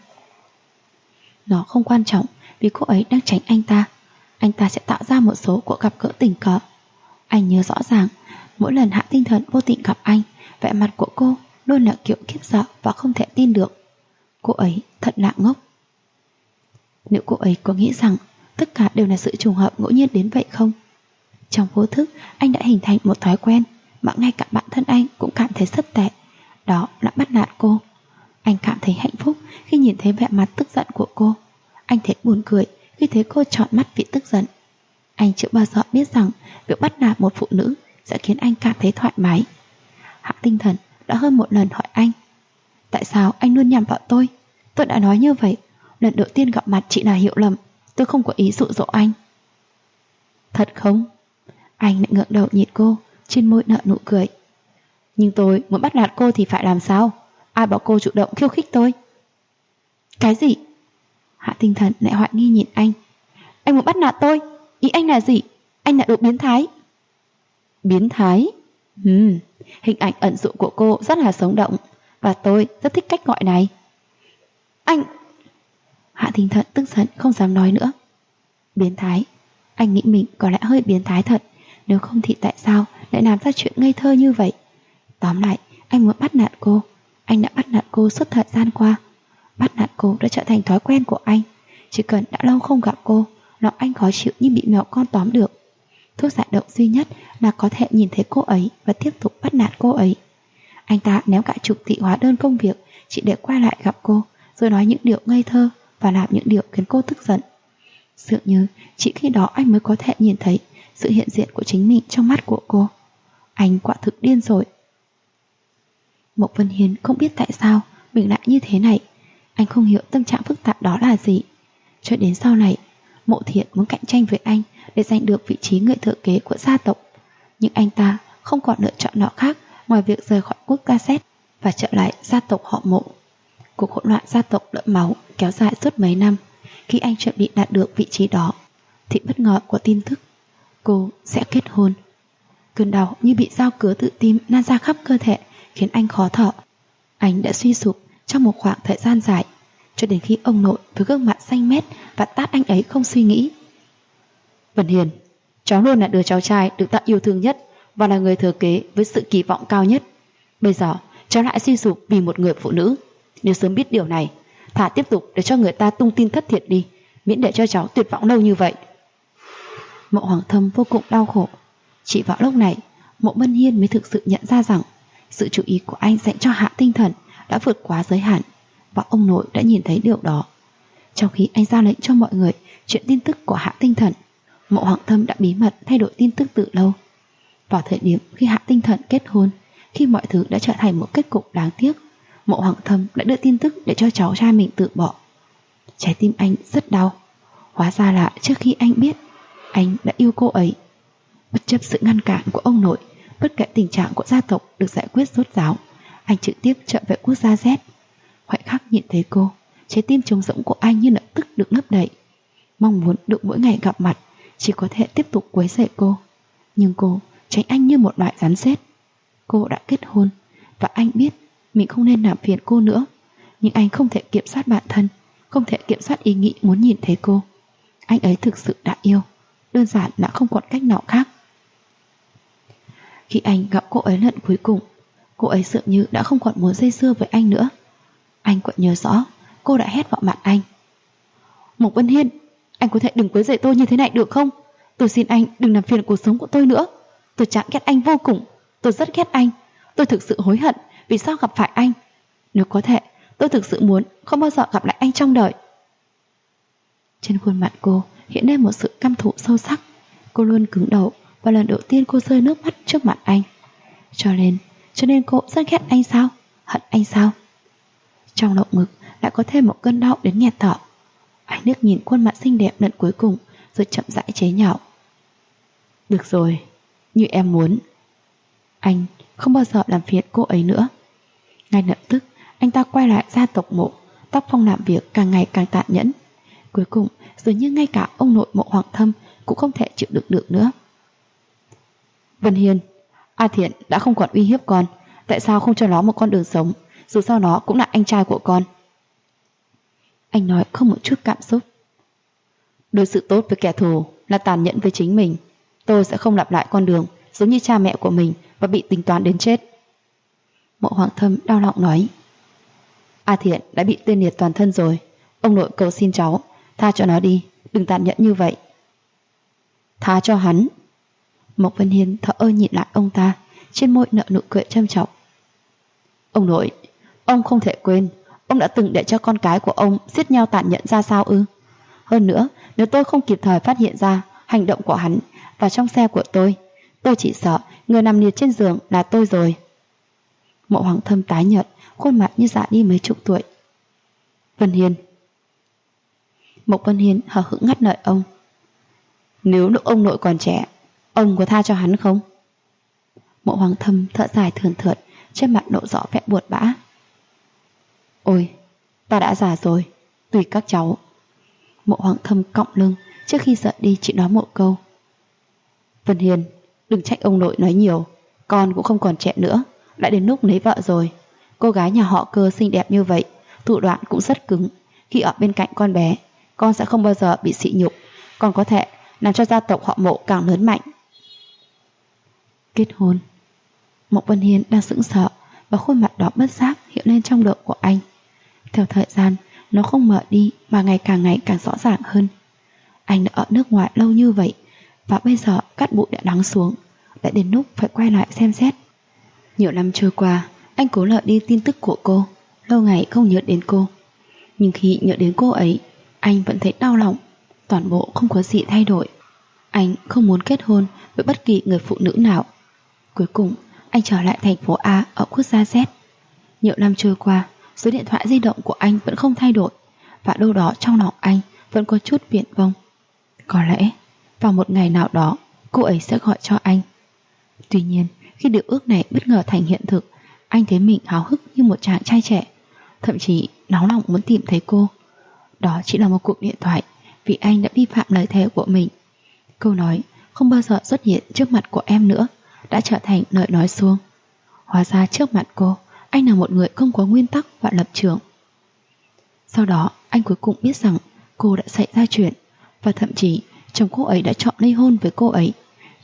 Nó không quan trọng vì cô ấy đang tránh anh ta. Anh ta sẽ tạo ra một số cuộc gặp gỡ tình cờ. Anh nhớ rõ ràng, mỗi lần Hạ Tinh Thần vô tình gặp anh, vẻ mặt của cô luôn là kiểu khiếp sợ và không thể tin được. Cô ấy thật lạ ngốc. Liệu cô ấy có nghĩ rằng tất cả đều là sự trùng hợp ngẫu nhiên đến vậy không? Trong vô thức, anh đã hình thành một thói quen mà ngay cả bản thân anh cũng cảm thấy rất tệ. Đó là bắt nạt cô. Anh cảm thấy hạnh phúc khi nhìn thấy vẻ mặt tức giận của cô. Anh thấy buồn cười khi thấy cô tròn mắt vì tức giận. Anh chưa bao giờ biết rằng việc bắt nạt một phụ nữ sẽ khiến anh cảm thấy thoải mái. Hạ Tinh Thần đã hơn một lần hỏi anh: tại sao anh luôn nhầm vào tôi? Tôi đã nói như vậy. Lần đầu tiên gặp mặt chỉ là hiểu lầm. Tôi không có ý dụ dỗ anh. Thật không? Anh lại ngượng đầu nhìn cô, trên môi nở nụ cười. Nhưng tôi muốn bắt nạt cô thì phải làm sao? Ai bảo cô chủ động khiêu khích tôi? Cái gì? Hạ Tinh Thần lại hoài nghi nhìn anh. Anh muốn bắt nạt tôi? Ý anh là gì? Anh là đồ biến thái. Biến thái? Hình ảnh ẩn dụ của cô rất là sống động, và tôi rất thích cách gọi này. Anh... Hạ Tinh Thần tức giận không dám nói nữa. Biến thái? Anh nghĩ mình có lẽ hơi biến thái thật. Nếu không thì tại sao lại làm ra chuyện ngây thơ như vậy? Tóm lại, anh muốn bắt nạt cô. Anh đã bắt nạt cô suốt thời gian qua. Bắt nạt cô đã trở thành thói quen của anh. Chỉ cần đã lâu không gặp cô, lòng anh khó chịu như bị mèo con tóm được. Thuốc giải độc duy nhất là có thể nhìn thấy cô ấy và tiếp tục bắt nạt cô ấy. Anh ta ném cả chục tỷ hóa đơn công việc chỉ để quay lại gặp cô, rồi nói những điều ngây thơ và làm những điều khiến cô tức giận. Dường như chỉ khi đó anh mới có thể nhìn thấy sự hiện diện của chính mình trong mắt của cô. Anh quả thực điên rồi. Mộc Vân Hiên không biết tại sao mình lại như thế này. Anh không hiểu tâm trạng phức tạp đó là gì. Cho đến sau này, Mộ Thiện muốn cạnh tranh với anh để giành được vị trí người thừa kế của gia tộc. Nhưng anh ta không còn lựa chọn nào khác ngoài việc rời khỏi quốc gia Z và trở lại gia tộc họ Mộ. Cuộc hỗn loạn gia tộc đẫm máu kéo dài suốt mấy năm. Khi anh chuẩn bị đạt được vị trí đó thì bất ngờ có tin tức cô sẽ kết hôn. Cơn đau như bị dao cứa tự tim lan ra khắp cơ thể, khiến anh khó thở. Anh đã suy sụp trong một khoảng thời gian dài, cho đến khi ông nội với gương mặt xanh mét và tát anh ấy không suy nghĩ. Vân Hiền, cháu luôn là đứa cháu trai được ta yêu thương nhất, và là người thừa kế với sự kỳ vọng cao nhất. Bây giờ cháu lại suy sụp vì một người phụ nữ. Nếu sớm biết điều này, thà tiếp tục để cho người ta tung tin thất thiệt đi, miễn để cho cháu tuyệt vọng lâu như vậy. Mộ Hoàng Thâm vô cùng đau khổ. Chỉ vào lúc này, Mộ Vân Hiên mới thực sự nhận ra rằng sự chú ý của anh dành cho Hạ Tinh Thần đã vượt quá giới hạn, và ông nội đã nhìn thấy điều đó. Trong khi anh ra lệnh cho mọi người chuyện tin tức của Hạ Tinh Thần, Mộ Hoàng Thâm đã bí mật thay đổi tin tức từ lâu. Vào thời điểm khi Hạ Tinh Thần kết hôn, khi mọi thứ đã trở thành một kết cục đáng tiếc, Mộ Hoàng Thâm đã đưa tin tức để cho cháu trai mình tự bỏ. Trái tim anh rất đau. Hóa ra là trước khi anh biết, anh đã yêu cô ấy. Bất chấp sự ngăn cản của ông nội, bất kể tình trạng của gia tộc được giải quyết rốt ráo, anh trực tiếp trở về quốc gia Z. Khoảnh khắc nhìn thấy cô, trái tim trống rỗng của anh như lập tức được lấp đầy. Mong muốn được mỗi ngày gặp mặt, chỉ có thể tiếp tục quấy rầy cô. Nhưng cô tránh anh như một loại rắn rết. Cô đã kết hôn, và anh biết mình không nên làm phiền cô nữa. Nhưng anh không thể kiểm soát bản thân, không thể kiểm soát ý nghĩ muốn nhìn thấy cô. Anh ấy thực sự đã yêu, đơn giản là không còn cách nào khác. Khi anh gặp cô ấy lần cuối cùng, cô ấy dường như đã không còn muốn dây dưa với anh nữa. Anh còn nhớ rõ, cô đã hét vào mặt anh: Mộc Vân Hiên, anh có thể đừng quấy rầy tôi như thế này được không? Tôi xin anh đừng làm phiền cuộc sống của tôi nữa. Tôi chán ghét anh vô cùng. Tôi rất ghét anh. Tôi thực sự hối hận vì sao gặp phải anh. Nếu có thể, tôi thực sự muốn không bao giờ gặp lại anh trong đời. Trên khuôn mặt cô hiện lên một sự căm thù sâu sắc. Cô luôn cứng đầu, và lần đầu tiên cô rơi nước mắt trước mặt anh. Cho nên cô rất ghét anh sao? Hận anh sao? Trong lồng ngực lại có thêm một cơn đau đến nghẹt thở. Anh liếc nhìn khuôn mặt xinh đẹp lần cuối cùng, rồi chậm rãi chế nhạo: Được rồi, như em muốn. Anh không bao giờ làm phiền cô ấy nữa. Ngay lập tức anh ta quay lại gia tộc Mộ. Tác phong làm việc càng ngày càng tàn nhẫn. Cuối cùng dường như ngay cả ông nội Mộ Hoàng Thâm cũng không thể chịu đựng được nữa. Vân Hiên, A Thiện đã không còn uy hiếp con, tại sao không cho nó một con đường sống? Dù sao nó cũng là anh trai của con. Anh nói không một chút cảm xúc. Đối xử tốt với kẻ thù là tàn nhẫn với chính mình. Tôi sẽ không lặp lại con đường giống như cha mẹ của mình và bị tính toán đến chết. Mộ Hoàng Thâm đau lòng nói: A Thiện đã bị tê liệt toàn thân rồi. Ông nội cầu xin cháu tha cho nó đi, đừng tàn nhẫn như vậy. Tha cho hắn? Mộc Vân Hiên thở ơ nhìn lại ông ta, trên môi nở nụ cười châm chọc. Ông nội, ông không thể quên ông đã từng để cho con cái của ông giết nhau tàn nhẫn ra sao ư? Hơn nữa, nếu tôi không kịp thời phát hiện ra hành động của hắn và trong xe của tôi chỉ sợ người nằm liệt trên giường là tôi rồi. Mộ Hoàng Thâm tái nhợt, khuôn mặt như già đi mấy chục tuổi. Vân Hiên. Mộc Vân Hiên hờ hững ngắt lời ông. Nếu lúc ông nội còn trẻ, ông có tha cho hắn không? Mộ Hoàng Thâm thở dài thườn thượt, trên mặt lộ rõ vẻ buồn bã. Ôi, ta đã già rồi, tùy các cháu. Mộ Hoàng Thâm cọng lưng, trước khi rời đi chỉ nói một câu. Vân Hiên, đừng trách ông nội nói nhiều. Con cũng không còn trẻ nữa, đã đến lúc lấy vợ rồi. Cô gái nhà họ Cơ xinh đẹp như vậy, thủ đoạn cũng rất cứng. Khi ở bên cạnh con bé, con sẽ không bao giờ bị sỉ nhục, còn có thể làm cho gia tộc họ Mộ càng lớn mạnh. Kết hôn. Mộc Vân Hiên đang sững sờ, và khuôn mặt đó bất giác hiện lên trong đầu của anh. Theo thời gian, nó không mở đi mà ngày càng rõ ràng hơn. Anh đã ở nước ngoài lâu như vậy, và bây giờ cát bụi đã lắng xuống, đã đến lúc phải quay lại xem xét. Nhiều năm trôi qua, anh cố lờ đi tin tức của cô, lâu ngày không nhớ đến cô. Nhưng khi nhớ đến cô ấy, anh vẫn thấy đau lòng. Toàn bộ không có gì thay đổi. Anh không muốn kết hôn với bất kỳ người phụ nữ nào. Cuối cùng, anh trở lại thành phố A ở quốc gia Z. Nhiều năm trôi qua, số điện thoại di động của anh vẫn không thay đổi, và đâu đó trong lòng anh vẫn có chút viển vông. Có lẽ, vào một ngày nào đó, cô ấy sẽ gọi cho anh. Tuy nhiên, khi điều ước này bất ngờ thành hiện thực, anh thấy mình háo hức như một chàng trai trẻ, thậm chí nóng lòng muốn tìm thấy cô. Đó chỉ là một cuộc điện thoại, vì anh đã vi phạm lời thề của mình. Câu nói không bao giờ xuất hiện trước mặt của em nữa đã trở thành lời nói suông. Hóa ra trước mặt cô, anh là một người không có nguyên tắc và lập trường. Sau đó, anh cuối cùng biết rằng cô đã xảy ra chuyện, và thậm chí chồng cô ấy đã chọn ly hôn với cô ấy.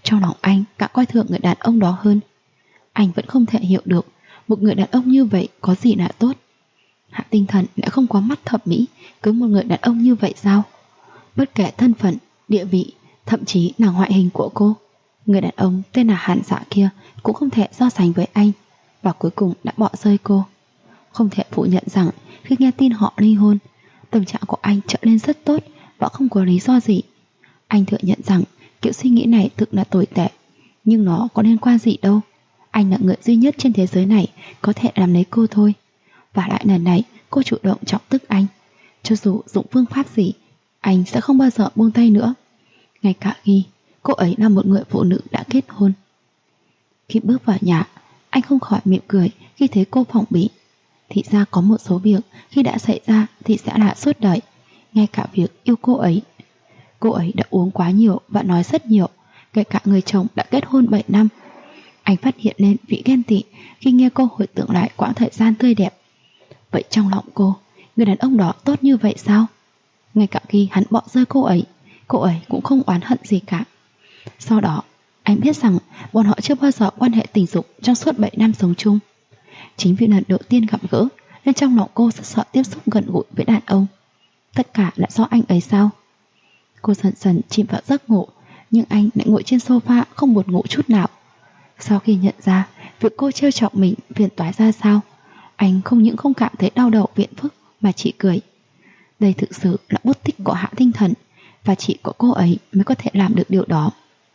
Trong lòng anh càng coi thường người đàn ông đó hơn. Anh vẫn không thể hiểu được một người đàn ông như vậy có gì là tốt. Hạ Tinh Thần đã không có mắt thẩm mỹ cưới một người đàn ông như vậy sao? Bất kể thân phận, địa vị, thậm chí là ngoại hình của cô, người đàn ông tên là Hàn Dạ kia cũng không thể so sánh với anh, và cuối cùng đã bỏ rơi cô. Không thể phủ nhận rằng khi nghe tin họ ly hôn, tâm trạng của anh trở nên rất tốt và không có lý do gì. Anh thừa nhận rằng kiểu suy nghĩ này thực là tồi tệ, nhưng nó có liên quan gì đâu. Anh là người duy nhất trên thế giới này có thể làm lấy cô thôi. Và lại lần này cô chủ động chọc tức anh. Cho dù dụng phương pháp gì, anh sẽ không bao giờ buông tay nữa. Ngay cả khi cô ấy là một người phụ nữ đã kết hôn. Khi bước vào nhà, anh không khỏi mỉm cười khi thấy cô phòng bị. Thì ra có một số việc khi đã xảy ra thì sẽ là suốt đời. Ngay cả việc yêu cô ấy. Cô ấy đã uống quá nhiều và nói rất nhiều, kể cả người chồng đã kết hôn 7 năm. Anh phát hiện lên vị ghen tị khi nghe cô hồi tưởng lại quãng thời gian tươi đẹp. Vậy trong lòng cô, người đàn ông đó tốt như vậy sao? Ngay cả khi hắn bỏ rơi cô ấy cũng không oán hận gì cả. Sau đó, anh biết rằng bọn họ chưa bao giờ quan hệ tình dục trong suốt 7 năm sống chung. Chính vì lần đầu tiên gặp gỡ nên trong lòng cô rất sợ tiếp xúc gần gũi với đàn ông. Tất cả là do anh ấy sao? Cô dần dần chìm vào giấc ngủ, nhưng anh lại ngồi trên sofa không buồn ngủ chút nào. Sau khi nhận ra việc cô trêu chọc mình phiền toái ra sao, anh không những không cảm thấy đau đầu phiền phức mà chỉ cười. Đây thực sự là bút tích của Hạ Tinh Thần, và chỉ có cô ấy mới có thể làm được điều đó.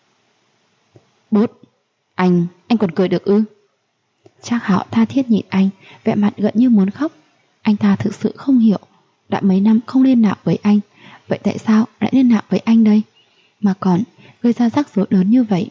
Bút, anh còn cười được ư? Trác Hạo tha thiết nhìn anh, vẻ mặt gần như muốn khóc. Anh ta thực sự không hiểu, đã mấy năm không liên lạc với anh, vậy tại sao lại liên lạc với anh đây? Mà còn gây ra rắc rối lớn như vậy.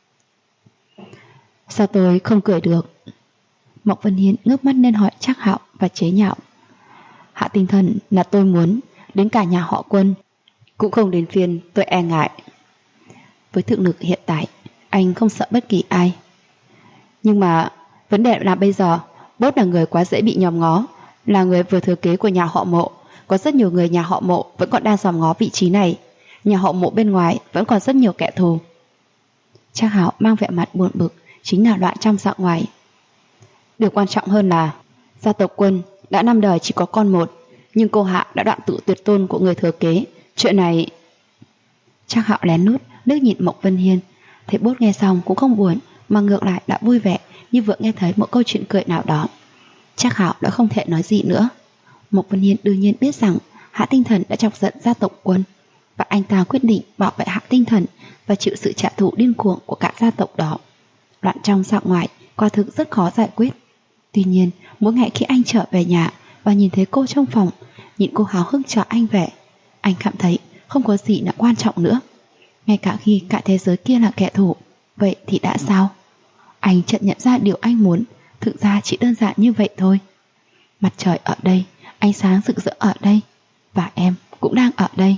Sao tôi không cười được? Mộc Vân Hiên ngước mắt lên hỏi Trác Hạo và chế nhạo. Hạ Tinh Thần là tôi muốn, đến cả nhà họ Quân cũng không đến phiên tôi e ngại. Với thực lực hiện tại, anh không sợ bất kỳ ai. Nhưng mà vấn đề là bây giờ Bốt là người quá dễ bị nhòm ngó, là người vừa thừa kế của nhà họ Mộ. Có rất nhiều người nhà họ Mộ vẫn còn đang dòm ngó vị trí này. Nhà họ Mộ bên ngoài vẫn còn rất nhiều kẻ thù. Trác Hạo mang vẻ mặt buồn bực, chính là loại trong dạng ngoài. Điều quan trọng hơn là gia tộc Quân đã 5 đời chỉ có con một, nhưng cô Hạ đã đoạn tự tuyệt tôn của người thừa kế. Chuyện này... Trác Hạo lén lút liếc nhìn Mộc Vân Hiên, thấy Bốt nghe xong cũng không buồn, mà ngược lại đã vui vẻ như vừa nghe thấy một câu chuyện cười nào đó. Trác Hạo đã không thể nói gì nữa. Mộc Vân Hiên đương nhiên biết rằng Hạ Tinh Thần đã chọc giận gia tộc Quân, và anh ta quyết định bảo vệ Hạ Tinh Thần và chịu sự trả thù điên cuồng của cả gia tộc đó. Loạn trong dạo ngoài quả thực rất khó giải quyết. Tuy nhiên, mỗi ngày khi anh trở về nhà và nhìn thấy cô trong phòng, nhìn cô háo hức chờ anh về, anh cảm thấy không có gì là quan trọng nữa. Ngay cả khi cả thế giới kia là kẻ thù, vậy thì đã sao? Anh chợt nhận ra điều anh muốn thực ra chỉ đơn giản như vậy thôi. Mặt trời ở đây, ánh sáng rực rỡ ở đây, và em cũng đang ở đây.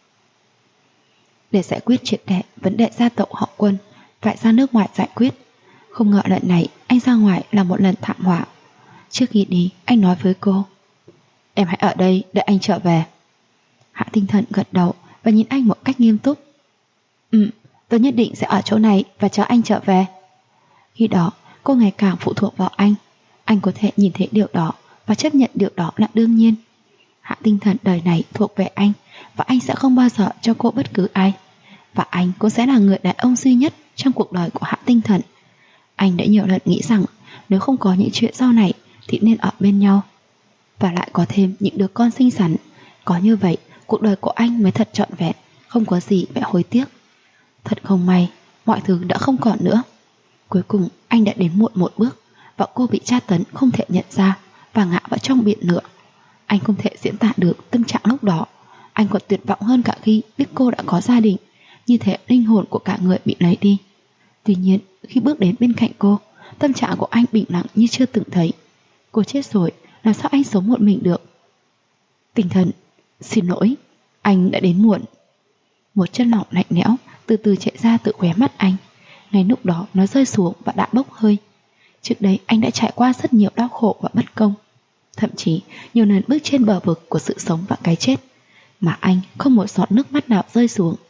Để giải quyết triệt để vấn đề gia tộc họ Quân, phải ra nước ngoài giải quyết. Không ngờ lần này anh ra ngoài là một lần thảm họa. Trước khi đi, anh nói với cô, em hãy ở đây đợi anh trở về. Hạ Tinh Thần gật đầu và nhìn anh một cách nghiêm túc. Tôi nhất định sẽ ở chỗ này và chờ anh trở về. Khi đó, cô ngày càng phụ thuộc vào anh. Anh có thể nhìn thấy điều đó và chấp nhận điều đó là đương nhiên. Hạ Tinh Thần đời này thuộc về anh, và anh sẽ không bao giờ cho cô bất cứ ai. Và anh cũng sẽ là người đàn ông duy nhất trong cuộc đời của Hạ Tinh Thần. Anh đã nhiều lần nghĩ rằng nếu không có những chuyện sau này thì nên ở bên nhau, và lại có thêm những đứa con xinh xắn. Có như vậy, cuộc đời của anh mới thật trọn vẹn, không có gì phải hối tiếc. Thật không may, mọi thứ đã không còn nữa. Cuối cùng anh đã đến muộn một bước, và cô bị tra tấn không thể nhận ra và ngã vào trong biển lửa. Anh không thể diễn tả được tâm trạng lúc đó. Anh còn tuyệt vọng hơn cả khi biết cô đã có gia đình. Như thể linh hồn của cả người bị lấy đi. Tuy nhiên, khi bước đến bên cạnh cô, tâm trạng của anh bình lặng như chưa từng thấy. Cô chết rồi, làm sao anh sống một mình được? Tinh Thần, xin lỗi, anh đã đến muộn. Một chất lỏng lạnh lẽo từ từ chạy ra từ khóe mắt anh. Ngay lúc đó nó rơi xuống và đã bốc hơi. Trước đây anh đã trải qua rất nhiều đau khổ và bất công, thậm chí nhiều lần bước trên bờ vực của sự sống và cái chết, mà anh không một giọt nước mắt nào rơi xuống.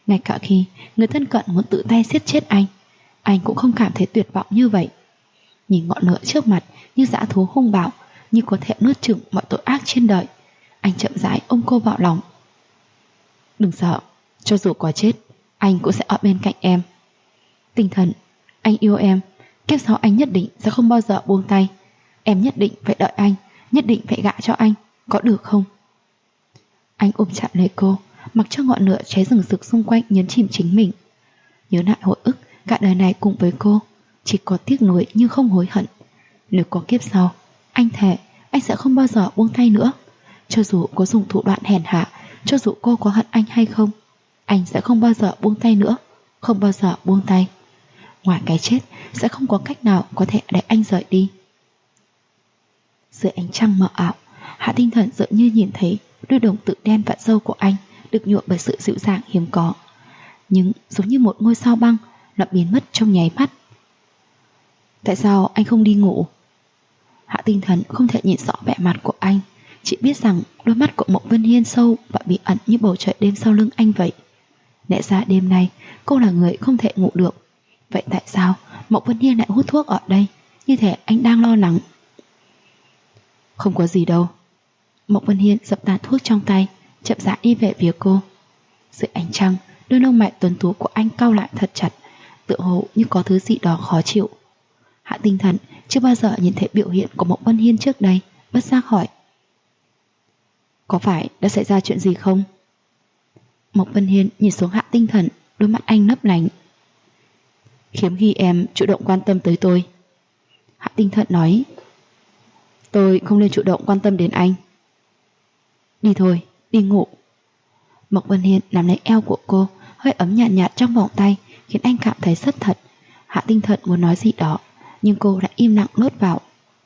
Ngay cả khi người thân cận muốn tự tay giết chết anh cũng không cảm thấy tuyệt vọng như vậy. Nhìn ngọn lửa trước mặt như dã thú hung bạo, như có thể nuốt chửng mọi tội ác trên đời, anh chậm rãi ôm cô vào lòng. Đừng sợ, cho dù có chết, anh cũng sẽ ở bên cạnh em. Tinh thần, anh yêu em. Kiếp sau anh nhất định sẽ không bao giờ buông tay. Em nhất định phải đợi anh, nhất định phải gả cho anh, có được không? Anh ôm chặt lấy cô, mặc cho ngọn lửa cháy rừng rực xung quanh nhấn chìm chính mình. Nhớ lại hồi ức cả đời này cùng với cô, chỉ có tiếc nuối nhưng không hối hận. Nếu có kiếp sau, anh thề anh sẽ không bao giờ buông tay nữa. Cho dù có dùng thủ đoạn hèn hạ, cho dù cô có hận anh hay không, anh sẽ không bao giờ buông tay nữa. Không bao giờ buông tay. Ngoài cái chết, sẽ không có cách nào có thể để anh rời đi. Dưới ánh trăng mờ ảo, Hạ Tinh Thần dường như nhìn thấy đôi đồng tử đen và râu của anh được nhuộm bởi sự dịu dàng hiếm có, nhưng giống như một ngôi sao băng nó biến mất trong nháy mắt. Tại sao anh không đi ngủ? Hạ Tinh Thần không thể nhìn rõ vẻ mặt của anh, chỉ biết rằng đôi mắt của Mộng Vân Hiên sâu và bí ẩn như bầu trời đêm sau lưng anh vậy. Lẽ ra đêm nay cô là người không thể ngủ được. Vậy tại sao Mộng Vân Hiên lại hút thuốc ở đây? Như thể anh đang lo lắng. Không có gì đâu. Mộng Vân Hiên dập tàn thuốc trong tay, chậm rãi đi về phía cô. Dưới ánh trăng, đôi lông mày tuấn tú của anh cau lại thật chặt, tựa hồ như có thứ gì đó khó chịu. Hạ Tinh Thần chưa bao giờ nhìn thấy biểu hiện của Mộng Vân Hiên trước đây, bất giác hỏi: có phải đã xảy ra chuyện gì không? Mộng Vân Hiên nhìn xuống Hạ Tinh Thần, đôi mắt anh lấp lánh. Hiếm khi em chủ động quan tâm tới tôi. Hạ Tinh Thần nói: tôi không nên chủ động quan tâm đến anh. Đi thôi, đi ngủ. Mộng Vân Hiên nắm lấy eo của cô, hơi ấm nhạt nhạt trong vòng tay, khiến anh cảm thấy rất thật. Hạ Tinh Thần muốn nói gì đó, nhưng cô đã im lặng nuốt vào.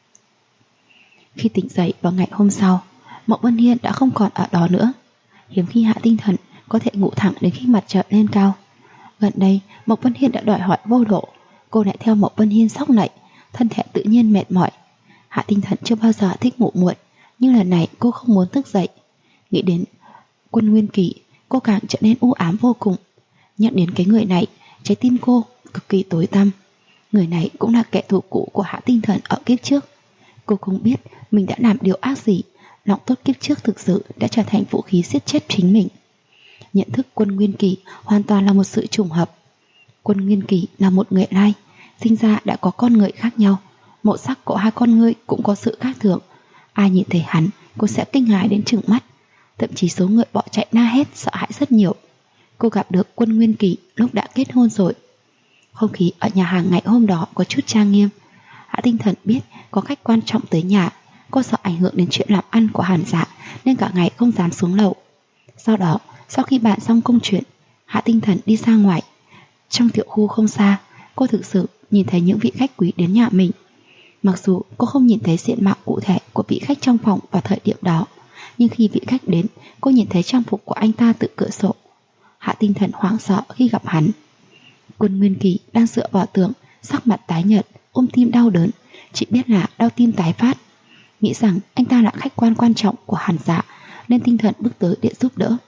Khi tỉnh dậy vào ngày hôm sau, Mộng Vân Hiên đã không còn ở đó nữa. Hiếm khi Hạ Tinh Thần có thể ngủ thẳng đến khi mặt trời lên cao. Gần đây Mộng Vân Hiên đã đòi hỏi vô độ. Cô lại theo Mộng Vân Hiên sóc nảy, thân thể tự nhiên mệt mỏi. Hạ Tinh Thần chưa bao giờ thích ngủ muộn, nhưng lần này cô không muốn thức dậy. Nghĩ đến Quân Nguyên Kỳ, cô càng trở nên u ám vô cùng. Nhắc đến cái người này, trái tim cô cực kỳ tối tăm. Người này cũng là kẻ thù cũ của Hạ Tinh Thần ở kiếp trước. Cô không biết mình đã làm điều ác gì. Lòng tốt kiếp trước thực sự đã trở thành vũ khí giết chết chính mình. Nhận thức Quân Nguyên Kỳ hoàn toàn là một sự trùng hợp. Quân Nguyên Kỳ là một người lai, sinh ra đã có con người khác nhau. Màu sắc của hai con ngươi cũng có sự khác thường. Ai nhìn thấy hắn, cô sẽ kinh hãi đến trừng mắt. Thậm chí số người bỏ chạy la hét sợ hãi rất nhiều. Cô gặp được Quân Nguyên Kỳ lúc đã kết hôn rồi. Không khí ở nhà hàng ngày hôm đó có chút trang nghiêm. Hạ Tinh Thần biết có khách quan trọng tới nhà. Cô sợ ảnh hưởng đến chuyện làm ăn của Hàn Dạ, nên cả ngày không dám xuống lầu. Sau đó, sau khi bàn xong công chuyện, Hạ Tinh Thần đi ra ngoài. Trong tiểu khu không xa, cô thực sự nhìn thấy những vị khách quý đến nhà mình. Mặc dù cô không nhìn thấy diện mạo cụ thể của vị khách trong phòng vào thời điểm đó, nhưng khi vị khách đến, cô nhìn thấy trang phục của anh ta từ cửa sổ. Hạ Tinh Thần hoảng sợ khi gặp hắn. Quân Nguyên Kỳ đang dựa vào tường, sắc mặt tái nhợt, ôm tim đau đớn, chỉ biết là đau tim tái phát. Nghĩ rằng anh ta là khách quan trọng của Hàn Dạ, nên tinh thần bước tới để giúp đỡ.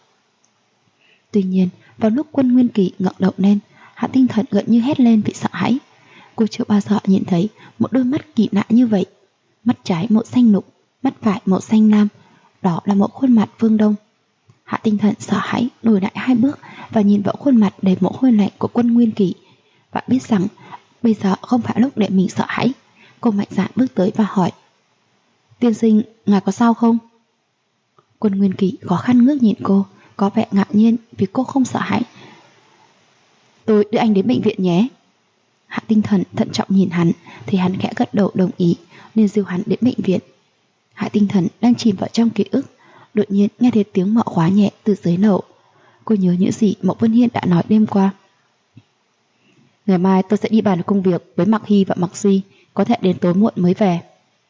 Tuy nhiên, vào lúc Quân Nguyên Kỳ ngẩng đầu lên, Hạ Tinh Thần gần như hét lên vì sợ hãi. Cô chưa bao giờ nhìn thấy một đôi mắt kỳ lạ như vậy. Mắt trái màu xanh lục, mắt phải màu xanh lam. Đó là một khuôn mặt Vương Đông. Hạ Tinh Thần sợ hãi lùi lại 2 bước và nhìn vào khuôn mặt đầy mồ hôi lạnh của Quân Nguyên Kỳ, và biết rằng bây giờ không phải lúc để mình sợ hãi. Cô mạnh dạn bước tới và hỏi: tiên sinh, ngài có sao không? Quân Nguyên Kỳ khó khăn ngước nhìn cô, có vẻ ngạc nhiên vì cô không sợ hãi. Tôi đưa anh đến bệnh viện nhé. Hạ Tinh Thần thận trọng nhìn hắn, thì hắn khẽ gật đầu đồng ý, nên dìu hắn đến bệnh viện. Hạ Tinh Thần đang chìm vào trong ký ức, đột nhiên nghe thấy tiếng mở khóa nhẹ từ dưới lầu. Cô nhớ những gì Mộng Vân Hiên đã nói đêm qua. Ngày mai tôi sẽ đi bàn công việc với Mạc Hy và Mạc Duy, có thể đến tối muộn mới về.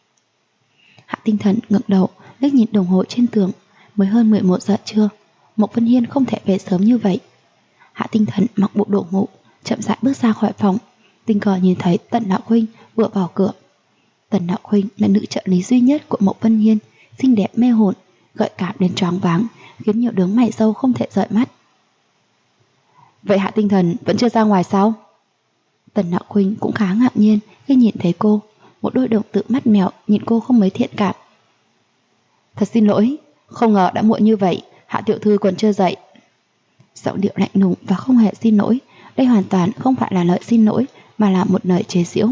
Hạ Tinh Thần ngẩng đầu, liếc nhìn đồng hồ trên tường, mới hơn 11 giờ trưa. Mộng Vân Hiên không thể về sớm như vậy. Hạ Tinh Thần mặc bộ đồ ngủ, chậm rãi bước ra khỏi phòng, tình cờ nhìn thấy Tần Đạo Huynh vừa vào cửa. Tần Đạo Huynh là nữ trợ lý duy nhất của Mộng Vân Hiên, xinh đẹp mê hồn, gợi cảm đến choáng váng, khiến nhiều đứa mày râu không thể rời mắt. Vậy Hạ Tinh Thần vẫn chưa ra ngoài sao? Tần Nạo Khuynh cũng khá ngạc nhiên khi nhìn thấy cô, một đôi đồng tử mắt mèo nhìn cô không mấy thiện cảm. Thật xin lỗi, không ngờ đã muộn như vậy, Hạ tiểu thư còn chưa dậy. Giọng điệu lạnh lùng và không hề xin lỗi, đây hoàn toàn không phải là lời xin lỗi mà là một lời chế giễu.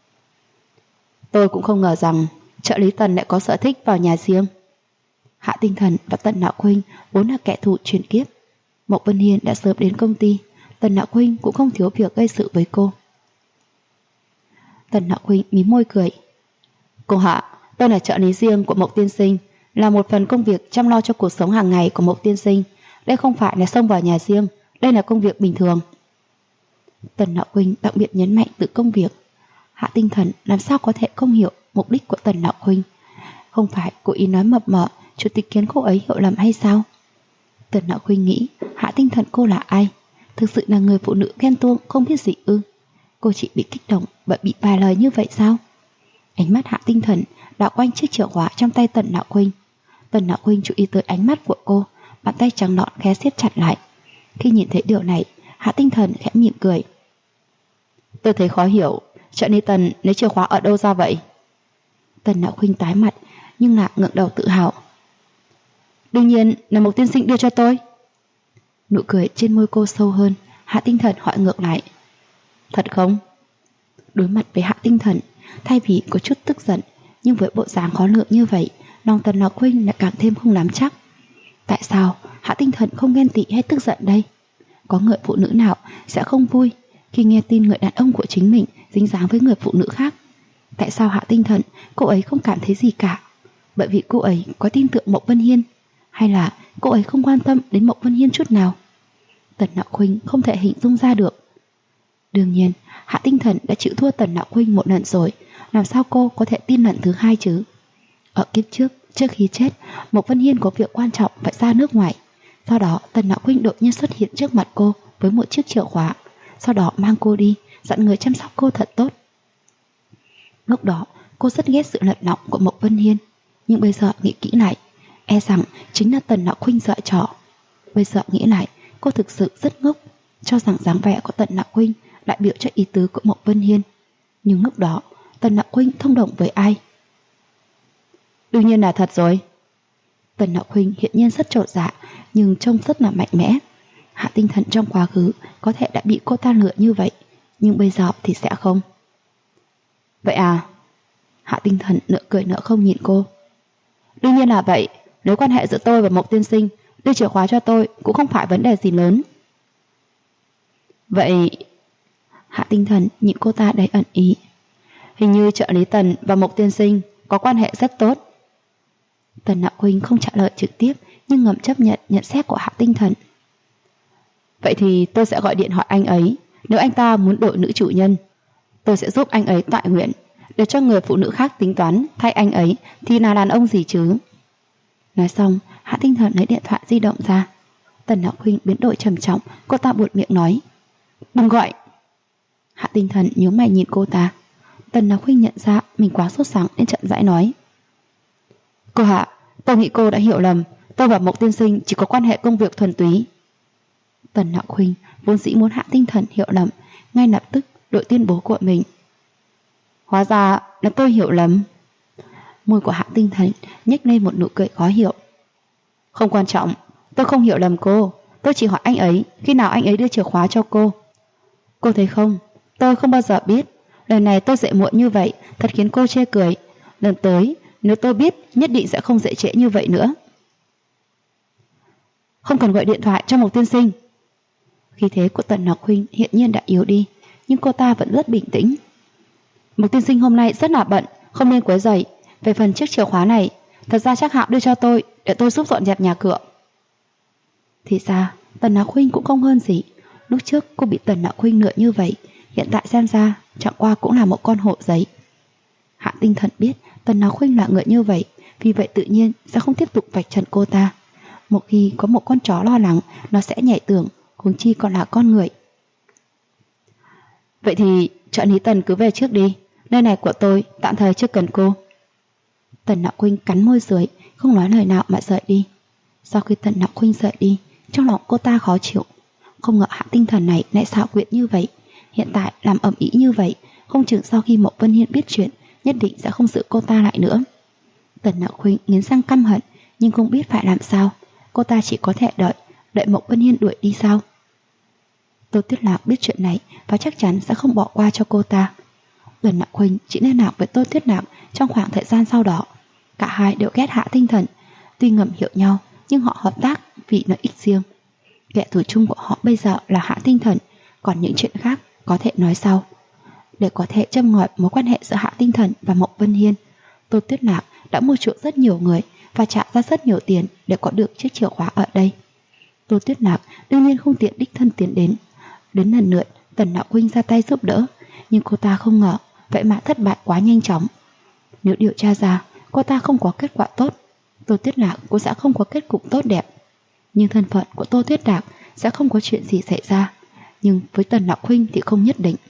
Tôi cũng không ngờ rằng trợ lý Tần lại có sở thích vào nhà riêng. Hạ Tinh Thần và Tần Nạo Khuynh vốn là kẻ thù truyền kiếp. Mộc Vân Hiên đã sớm đến công ty, Tần Nạo Khuynh cũng không thiếu việc gây sự với cô. Tần Nạo Khuynh mím môi cười. Cô Hạ, tôi là trợ lý riêng của Mộc tiên sinh, là một phần công việc chăm lo cho cuộc sống hàng ngày của Mộc tiên sinh. Đây không phải là xông vào nhà riêng, đây là công việc bình thường. Tần Nạo Khuynh đặc biệt nhấn mạnh từ công việc. Hạ Tinh Thần làm sao có thể không hiểu mục đích của Tần Nạo Khuynh? Không phải cố ý nói mập mờ, chủ tịch khiến cô ấy hiểu lầm hay sao? Tần Nạo Khuynh nghĩ Hạ Tinh Thần cô là ai? Thực sự là người phụ nữ ghen tuông không biết gì ư? Cô chỉ bị kích động bởi bị vài lời như vậy sao? Ánh mắt Hạ Tinh Thần đảo quanh chiếc chìa khóa trong tay Tần Nạo Khuynh. Tần Nạo Khuynh chú ý tới ánh mắt của cô, bàn tay trắng nõn khẽ siết chặt lại. Khi nhìn thấy điều này, Hạ Tinh Thần khẽ mỉm cười. Tôi thấy khó hiểu, trợ lý Tần lấy chìa khóa ở đâu ra vậy? Tần Nạo Khuynh tái mặt nhưng lại ngẩng đầu tự hào. Đương nhiên là Mộc tiên sinh đưa cho tôi. Nụ cười trên môi cô sâu hơn. Hạ Tinh Thần hỏi ngược lại. Thật không? Đối mặt với Hạ Tinh Thần, thay vì có chút tức giận, nhưng với bộ dáng khó lường như vậy, lòng Tần Nạo Khuynh lại càng thêm không nắm chắc. Tại sao Hạ Tinh Thần không ghen tị hay tức giận đây? Có người phụ nữ nào sẽ không vui khi nghe tin người đàn ông của chính mình dính dáng với người phụ nữ khác? Tại sao Hạ Tinh Thần cô ấy không cảm thấy gì cả? Bởi vì cô ấy có tin tưởng Mộc Vân Hiên, hay là cô ấy không quan tâm đến Mộc Vân Hiên chút nào? Tần Nạo Khuynh không thể hình dung ra được. Đương nhiên Hạ Tinh Thần đã chịu thua Tần Nạo Khuynh một lần rồi, làm sao cô có thể tin lần thứ hai chứ? Ở kiếp trước khi chết, Mộc Vân Hiên có việc quan trọng phải ra nước ngoài. Sau đó Tần Nạo Khuynh đột nhiên xuất hiện trước mặt cô với một chiếc chìa khóa, sau đó mang cô đi, dặn người chăm sóc cô thật tốt. Lúc đó cô rất ghét sự lật lọng của Mộc Vân Hiên, nhưng bây giờ nghĩ kỹ lại, e rằng chính là Tần Nạo Khuynh dở trò. Bây giờ nghĩ lại, cô thực sự rất ngốc, cho rằng dáng vẻ của Tần Nạo Khuynh đại biểu cho ý tứ của Mộc Vân Hiên. Nhưng lúc đó Tần Nạo Khuynh thông đồng với ai? Đương nhiên là thật rồi. Tần Nạo Khuynh hiện nhiên rất trột dạ, nhưng trông rất là mạnh mẽ. Hạ Tinh Thần trong quá khứ có thể đã bị cô ta lừa như vậy, nhưng bây giờ thì sẽ không. Vậy à? Hạ Tinh Thần nửa cười nửa không nhìn cô. Đương nhiên là vậy, nếu quan hệ giữa tôi và Mộc tiên sinh, đưa chìa khóa cho tôi cũng không phải vấn đề gì lớn. Vậy... Hạ Tinh Thần nhìn cô ta đầy ẩn ý. Hình như trợ lý Tần và Mộc tiên sinh có quan hệ rất tốt. Tần Nạo Khuynh không trả lời trực tiếp, nhưng ngầm chấp nhận nhận xét của Hạ Tinh Thần. Vậy thì tôi sẽ gọi điện hỏi anh ấy. Nếu anh ta muốn đổi nữ chủ nhân, tôi sẽ giúp anh ấy toại nguyện, để cho người phụ nữ khác tính toán thay anh ấy thì là đàn ông gì chứ? Nói xong, Hạ Tinh Thần lấy điện thoại di động ra. Tần Nạo Khuynh biến đổi trầm trọng, cô ta buột miệng nói. Đừng gọi. Hạ Tinh Thần nhíu mày nhìn cô ta. Tần Nạo Khuynh nhận ra mình quá sốt sắng nên chậm rãi nói. Cô Hạ, tôi nghĩ cô đã hiểu lầm. Tôi và Mộc tiên sinh chỉ có quan hệ công việc thuần túy. Tần Nạo Khuynh vốn dĩ muốn Hạ Tinh Thần hiểu lầm, ngay lập tức đội tuyên bố của mình. Hóa ra là tôi hiểu lầm. Môi của Hạ Tinh Thần nhếch lên một nụ cười khó hiểu. Không quan trọng, tôi không hiểu lầm cô. Tôi chỉ hỏi anh ấy khi nào anh ấy đưa chìa khóa cho cô. Cô thấy không, tôi không bao giờ biết. Lần này tôi dậy muộn như vậy thật khiến cô chê cười. Lần tới nếu tôi biết nhất định sẽ không dậy trễ như vậy nữa. Không cần gọi điện thoại cho Mộc tiên sinh. Khí thế của Tần Nạo Khuynh hiện nhiên đã yếu đi, nhưng cô ta vẫn rất bình tĩnh. Mộc tiên sinh hôm nay rất là bận, không nên quấy rầy. Về phần chiếc chìa khóa này, thật ra Trác Hạo đưa cho tôi để tôi giúp dọn dẹp nhà cửa. Thì ra Tần Nạo Khuynh cũng không hơn gì. Lúc trước cô bị Tần Nạo Khuynh lừa như vậy, hiện tại xem ra chẳng qua cũng là một con hộ giấy. Hạ Tinh Thần biết Tần Nạo Khuynh là người như vậy, vì vậy tự nhiên sẽ không tiếp tục vạch trần cô ta. Một khi có một con chó lo lắng, nó sẽ nhảy tường, huống chi còn là con người. Vậy thì trợ lý Tần cứ về trước đi, nơi này của tôi tạm thời chưa cần cô. Tần Nạo Khuynh cắn môi dưới, không nói lời nào mà rời đi. Sau khi Tần Nạo Khuynh rời đi, trong lòng cô ta khó chịu. Không ngờ Hạ Tinh Thần này lại xảo quyệt như vậy, hiện tại làm ầm ĩ như vậy, không chừng sau khi Mộc Vân Hiên biết chuyện, nhất định sẽ không giữ cô ta lại nữa. Tần Nạo Khuynh nghiến răng căm hận, nhưng không biết phải làm sao. Cô ta chỉ có thể đợi Mộc Vân Hiên đuổi đi sao? Tô Tuyết Lạc biết chuyện này và chắc chắn sẽ không bỏ qua cho cô ta. Tần Nạo Khuynh chỉ liên lạc với Tô Tuyết Lạc trong khoảng thời gian sau đó. Cả hai đều ghét Hạ Tinh Thần, tuy ngầm hiểu nhau nhưng họ hợp tác vì lợi ích riêng. Kẻ thù chung của họ bây giờ là Hạ Tinh Thần, còn những chuyện khác có thể nói sau. Để có thể châm ngòi mối quan hệ giữa Hạ Tinh Thần và Mộc Vân Hiên, Tô Tuyết Lạc đã mua chuộc rất nhiều người và trả ra rất nhiều tiền để có được chiếc chìa khóa ở đây. Tô Tuyết Lạc đương nhiên không tiện đích thân tiến đến. Đến lần lượt Tần Nạo Khuynh ra tay giúp đỡ, nhưng cô ta không ngờ vậy mà thất bại quá nhanh chóng. Nếu điều tra ra cô ta không có kết quả tốt, Tô Tuyết Lạc cũng sẽ không có kết cục tốt đẹp. Nhưng thân phận của Tô Tuyết Lạc sẽ không có chuyện gì xảy ra, nhưng với Tần Nạo Khuynh thì không nhất định.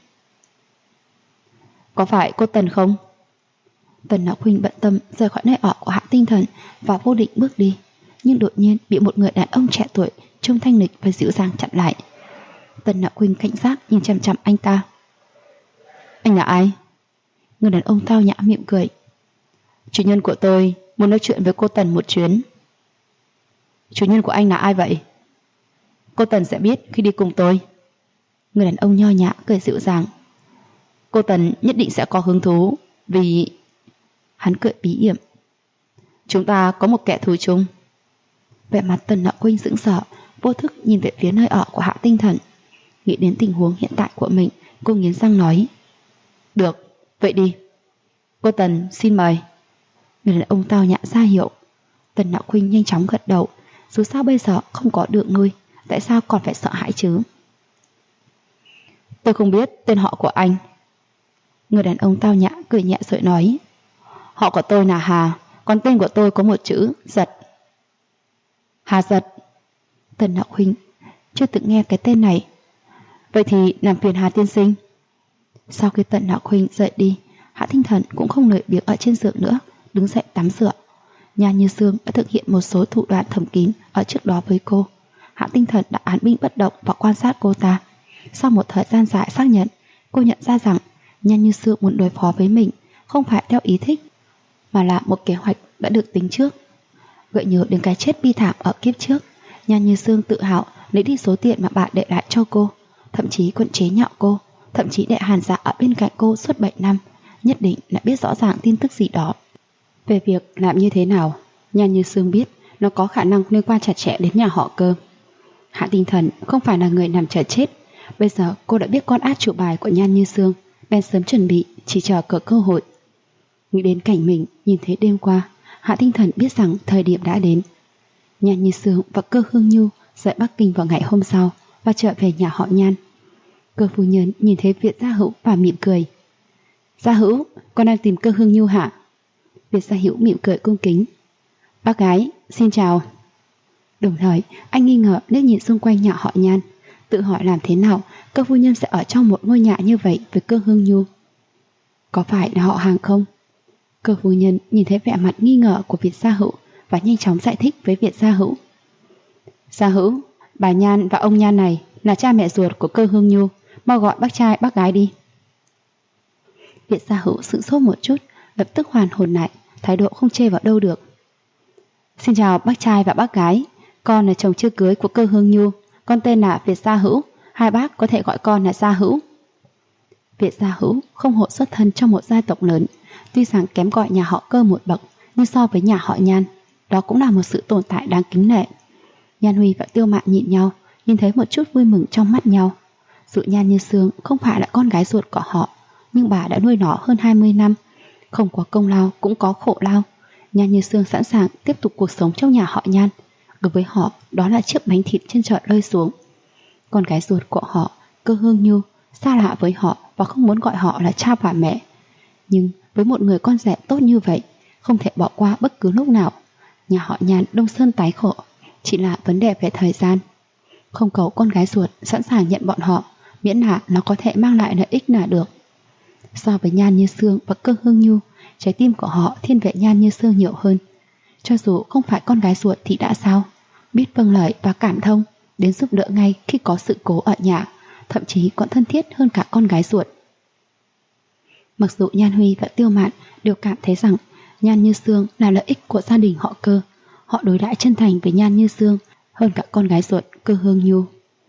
Có phải cô Tần không? Tần Nạo Khuynh bận tâm rời khỏi nơi ở của Hạ Tinh Thần và vô định bước đi, nhưng đột nhiên bị một người đàn ông trẻ tuổi trông thanh lịch và dịu dàng chặn lại. Tần Nạo Khuynh cảnh giác nhìn chằm chằm anh ta. Anh là ai? Người đàn ông tao nhã mỉm cười. Chủ nhân của tôi muốn nói chuyện với cô Tần một chuyến. Chủ nhân của anh là ai vậy? Cô Tần sẽ biết khi đi cùng tôi. Người đàn ông nho nhã cười dịu dàng. Cô Tần nhất định sẽ có hứng thú vì... Hắn cười bí hiểm. Chúng ta có một kẻ thù chung. Vẻ mặt Tần Nạo Khuynh sững sờ, vô thức nhìn về phía nơi ở của Hạ Tinh Thần. Nghĩ đến tình huống hiện tại của mình, cô nghiến răng nói. Được, vậy đi. Cô Tần xin mời. Người đàn ông tao nhã ra hiệu. Tần Nạo Khuynh nhanh chóng gật đầu. Dù sao bây giờ không có đường nuôi, tại sao còn phải sợ hãi chứ? Tôi không biết tên họ của anh. Người đàn ông tao nhã cười nhẹ rồi nói. Họ của tôi là Hà, còn tên của tôi có một chữ Giật. Hà Giật. Tần Nạo Khuynh chưa từng nghe cái tên này. Vậy thì làm phiền Hà tiên sinh. Sau khi Tần Nạo Khuynh rời đi, Hạ Tinh Thần cũng không lười biếng ở trên giường nữa, đứng dậy tắm rửa. Nhan Như Sương đã thực hiện một số thủ đoạn thầm kín ở trước đó với cô. Hạ Tinh Thần đã án binh bất động và quan sát cô ta. Sau một thời gian dài xác nhận, cô nhận ra rằng Nhan Như Sương muốn đối phó với mình không phải theo ý thích, mà là một kế hoạch đã được tính trước. Gợi nhớ đến cái chết bi thảm ở kiếp trước, Nhan Như Sương tự hào lấy đi số tiền mà bà để lại cho cô, thậm chí còn chế nhạo cô, thậm chí để Hàn Dạ ở bên cạnh cô suốt 7 năm, nhất định là biết rõ ràng tin tức gì đó. Về việc làm như thế nào, Nhan Như Sương biết nó có khả năng liên quan chặt chẽ đến nhà họ Cơ. Hạ Tinh Thần không phải là người nằm chờ chết. Bây giờ cô đã biết con át chủ bài của Nhan Như Sương, bèn sớm chuẩn bị, chỉ chờ cơ hội. Nghĩ đến cảnh mình nhìn thấy đêm qua, Hạ Tinh Thần biết rằng thời điểm đã đến. Nhan Như Sương và Cơ Hương Nhu rời Bắc Kinh vào ngày hôm sau và trở về nhà họ Nhan. Cơ phu nhân nhìn thấy Việt Gia Hữu và mỉm cười. Gia Hữu, con đang tìm Cơ Hương Nhu hả? Việt Gia Hữu mỉm cười cung kính. Bác gái, xin chào. Đồng thời, anh nghi ngờ liếc nhìn xung quanh nhà họ Nhan, tự hỏi làm thế nào Cơ phu nhân sẽ ở trong một ngôi nhà như vậy với Cơ Hương Nhu. Có phải là họ hàng không? Cơ phu nhân nhìn thấy vẻ mặt nghi ngờ của Việt Gia Hữu và nhanh chóng giải thích với Việt Gia Hữu. Gia Hữu, bà Nhan và ông Nhan này là cha mẹ ruột của Cơ Hương Nhu, mau gọi bác trai bác gái đi. Việt Gia Hữu sững sốt một chút, lập tức hoàn hồn lại, thái độ không chê vào đâu được. Xin chào bác trai và bác gái, con là chồng chưa cưới của Cơ Hương Nhu, con tên là Việt Gia Hữu, hai bác có thể gọi con là Gia Hữu. Việt Gia Hữu không hộ xuất thân trong một gia tộc lớn, tuy rằng kém gọi nhà họ Cơ một bậc, nhưng so với nhà họ Nhan, đó cũng là một sự tồn tại đáng kính nể. Nhan Huy và Tiêu Mạn nhìn nhau, nhìn thấy một chút vui mừng trong mắt nhau. Dù Nhan Như Sương không phải là con gái ruột của họ, nhưng bà đã nuôi nó hơn 20 năm, không có công lao cũng có khổ lao. Nhan Như Sương sẵn sàng tiếp tục cuộc sống trong nhà họ Nhan. Đối với họ, đó là chiếc bánh thịt trên chợ rơi xuống. Con gái ruột của họ, Cơ Hương Nhu, xa lạ với họ và không muốn gọi họ là cha và mẹ. Nhưng với một người con rể tốt như vậy, không thể bỏ qua bất cứ lúc nào. Nhà họ Nhan Đông Sơn tái khổ, chỉ là vấn đề về thời gian. Không cầu con gái ruột sẵn sàng nhận bọn họ, miễn là nó có thể mang lại lợi ích là được. So với Nhan Như Sương và Cơ Hương Nhu, trái tim của họ thiên về Nhan Như Sương nhiều hơn. Cho dù không phải con gái ruột thì đã sao, biết vâng lời và cảm thông, đến giúp đỡ ngay khi có sự cố ở nhà, thậm chí còn thân thiết hơn cả con gái ruột. Mặc dù Nhan Huy và Tiêu Mạn đều cảm thấy rằng Nhan Như Sương là lợi ích của gia đình họ Cơ, họ đối đãi chân thành với Nhan Như Sương hơn cả con gái ruột Cơ Hương Nhu.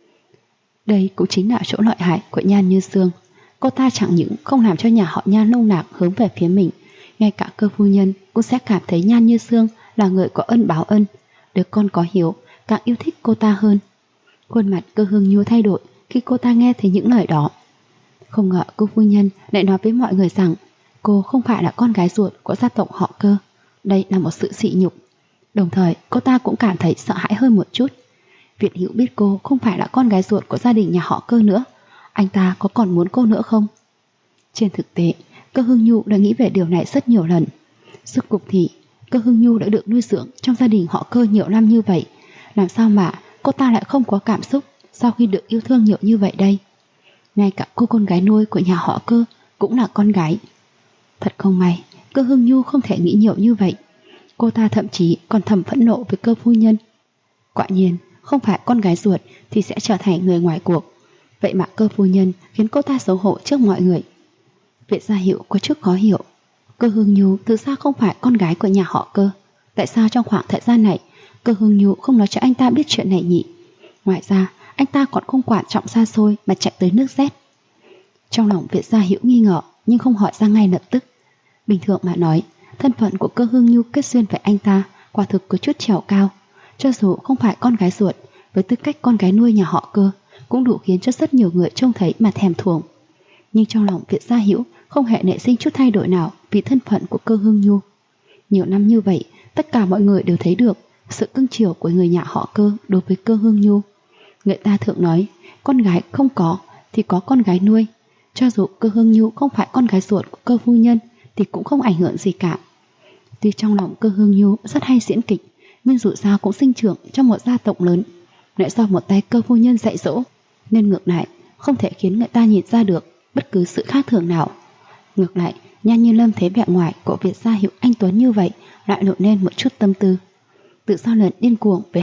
Đây cũng chính là chỗ lợi hại của Nhan Như Sương. Cô ta chẳng những không làm cho nhà họ Nhan nông nạc hướng về phía mình, ngay cả Cơ phu nhân cũng sẽ cảm thấy Nhan Như Sương là người có ân báo ân, đứa con có hiếu, càng yêu thích cô ta hơn. Khuôn mặt Cơ Hương Nhu thay đổi khi cô ta nghe thấy những lời đó. Không ngờ cô phu nhân lại nói với mọi người rằng cô không phải là con gái ruột của gia tộc họ Cơ. Đây là một sự sỉ nhục. Đồng thời cô ta cũng cảm thấy sợ hãi hơn một chút. Việt Hữu biết cô không phải là con gái ruột của gia đình nhà họ Cơ nữa, anh ta có còn muốn cô nữa không? Trên thực tế, Cơ Hương Nhu đã nghĩ về điều này rất nhiều lần. Rốt cuộc thì Cơ Hương Nhu đã được nuôi dưỡng trong gia đình họ Cơ nhiều năm như vậy, làm sao mà cô ta lại không có cảm xúc sau khi được yêu thương nhiều như vậy đây? Ngay cả cô con gái nuôi của nhà họ Cơ cũng là con gái. Thật không may, Cơ Hương Nhu không thể nghĩ nhiều như vậy. Cô ta thậm chí còn thầm phẫn nộ với Cơ phu nhân. Quả nhiên, không phải con gái ruột thì sẽ trở thành người ngoài cuộc. Vậy mà Cơ phu nhân khiến cô ta xấu hổ trước mọi người. Việt Gia Hiệu có chút khó hiểu. Cơ Hương Nhu thực ra không phải con gái của nhà họ Cơ. Tại sao trong khoảng thời gian này Cơ Hương Nhu không nói cho anh ta biết chuyện này nhỉ? Ngoài ra, anh ta còn không quan trọng xa xôi mà chạy tới nước Z. Trong lòng Việt Gia Hiệu nghi ngờ nhưng không hỏi ra ngay lập tức. Bình thường mà nói, thân phận của Cơ Hương Nhu kết duyên với anh ta quả thực có chút trèo cao. Cho dù không phải con gái ruột, với tư cách con gái nuôi nhà họ Cơ cũng đủ khiến cho rất nhiều người trông thấy mà thèm thuồng. Nhưng trong lòng Việt Gia Hữu không hề nảy sinh chút thay đổi nào vì thân phận của Cơ Hương Nhu. Nhiều năm như vậy, tất cả mọi người đều thấy được sự cưng chiều của người nhà họ Cơ đối với Cơ Hương Nhu. Người ta thường nói, con gái không có thì có con gái nuôi. Cho dù Cơ Hương Nhu không phải con gái ruột của Cơ phu nhân thì cũng không ảnh hưởng gì cả. Tuy trong lòng Cơ Hương Nhu rất hay diễn kịch, nhưng dù sao cũng sinh trưởng trong một gia tộc lớn, lại do một tay Cơ phu nhân dạy dỗ, nên ngược lại không thể khiến người ta nhìn ra được bất cứ sự khác thường nào. Ngược lại, Nhan Như Lâm thấy vẻ ngoài của Việt Gia Hiệu anh tuấn như vậy lại nổi lên một chút tâm tư. Từ sau lần điên cuồng với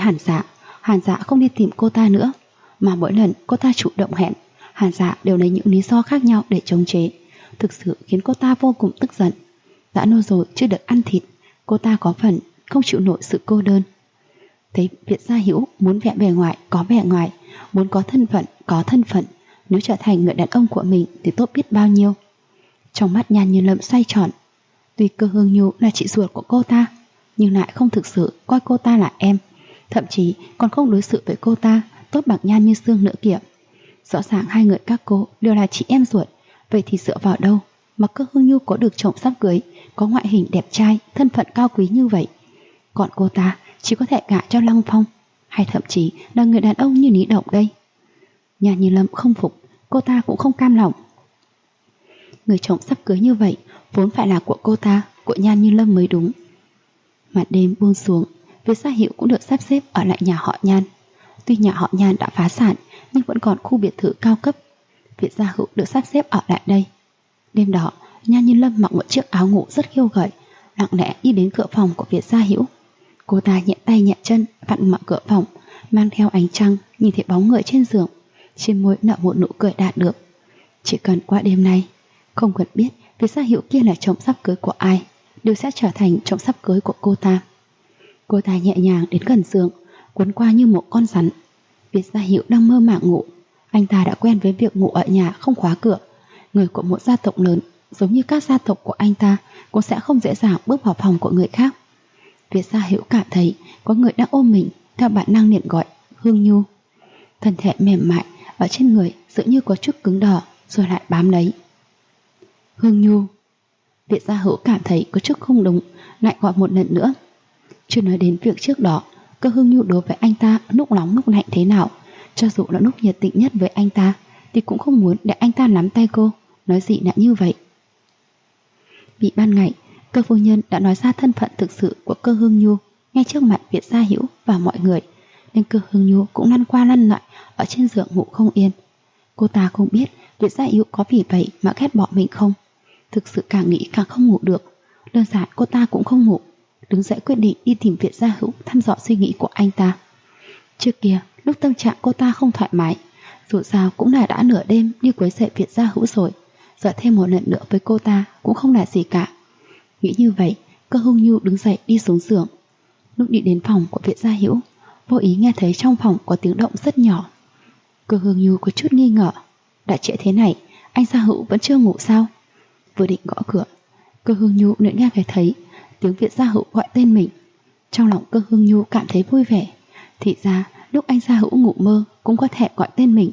Hàn Dạ không đi tìm cô ta nữa, mà mỗi lần cô ta chủ động hẹn, Hàn Dạ đều lấy những lý do khác nhau để chống chế, thực sự khiến cô ta vô cùng tức giận. Đã lâu rồi chưa được ăn thịt, cô ta có phần không chịu nổi sự cô đơn. Thấy Việt Gia Hữu muốn vẻ bề ngoài có vẻ ngoài, muốn có thân phận có thân phận, nếu trở thành người đàn ông của mình thì tốt biết bao nhiêu. Trong mắt Nhan Như Lâm xoay tròn. Tuy Cơ Hương Nhu là chị ruột của cô ta, nhưng lại không thực sự coi cô ta là em, thậm chí còn không đối xử với cô ta tốt bằng Nhan Như Sương nữa kìa. Rõ ràng hai người các cô đều là chị em ruột, vậy thì dựa vào đâu mà Cơ Hương Nhu có được chồng sắp cưới, có ngoại hình đẹp trai, thân phận cao quý như vậy? Còn cô ta chỉ có thể gả cho Lăng Phong, hay thậm chí là người đàn ông như Lý Động đây. Nhan Như Lâm không phục, cô ta cũng không cam lòng. Người chồng sắp cưới như vậy vốn phải là của cô ta, của Nhan Như Lâm mới đúng. Màn đêm buông xuống, Việt Gia Hiệu cũng được sắp xếp ở lại nhà họ Nhan. Tuy nhà họ Nhan đã phá sản nhưng vẫn còn khu biệt thự cao cấp. Việt Gia Hữu được sắp xếp ở lại đây. Đêm đó, Nhan Như Lâm mặc một chiếc áo ngủ rất khiêu gợi, lặng lẽ đi đến cửa phòng của Việt Gia Hữu. Cô ta nhẹ tay nhẹ chân vặn mở cửa phòng, mang theo ánh trăng, nhìn thấy bóng người trên giường, trên môi nở một nụ cười đạt được. Chỉ cần qua đêm nay, không cần biết Việt Gia Hữu kia là chồng sắp cưới của ai, đều sẽ trở thành chồng sắp cưới của cô ta. Cô ta nhẹ nhàng đến gần giường, cuốn qua như một con rắn. Việt Gia Hữu đang mơ màng ngủ. Anh ta đã quen với việc ngủ ở nhà không khóa cửa. Người của một gia tộc lớn, giống như các gia tộc của anh ta, cũng sẽ không dễ dàng bước vào phòng của người khác. Việt Gia Hữu cảm thấy có người đang ôm mình, theo bản năng liền gọi Hương Nhu. Thân thể mềm mại ở trên người dường như có chút cứng đờ, rồi lại bám lấy. Hương Nhu. Việt Gia Hữu cảm thấy có chút không đúng, lại gọi một lần nữa. Chưa nói đến việc trước đó Cơ Hương Nhu đối với anh ta lúc nóng lúc lạnh thế nào, cho dù là lúc nhiệt tình nhất với anh ta thì cũng không muốn để anh ta nắm tay cô, nói gì lại như vậy. Vì ban ngày Cơ phu nhân đã nói ra thân phận thực sự của Cơ Hương Nhu ngay trước mặt Việt Gia Hữu và mọi người, nên Cơ Hương Nhu cũng lăn qua lăn lại ở trên giường ngủ không yên. Cô ta không biết Việt Gia Hữu có vì vậy mà ghét bỏ mình không. Thực sự càng nghĩ càng không ngủ được. Đơn giản cô ta cũng không ngủ, đứng dậy quyết định đi tìm Việt Gia Hữu thăm dò suy nghĩ của anh ta. Trước kia Lúc tâm trạng cô ta không thoải mái, dù sao cũng là đã nửa đêm đi quấy rầy Việt Gia Hữu rồi, giờ thêm một lần nữa với cô ta cũng không là gì cả. Nghĩ như vậy, Cơ Hưng Nhu đứng dậy đi xuống giường. Lúc đi đến phòng của Việt Gia Hữu, vô ý nghe thấy trong phòng có tiếng động rất nhỏ. Cơ Hưng Nhu có chút nghi ngờ, đã trễ thế này, anh Gia Hữu vẫn chưa ngủ sao? Vừa định gõ cửa, Cơ Hưng Nhu lại nghe thấy tiếng Việt Gia Hữu gọi tên mình. Trong lòng Cơ Hưng Nhu cảm thấy vui vẻ, thì ra lúc anh Gia Hữu ngủ mơ cũng có thể gọi tên mình.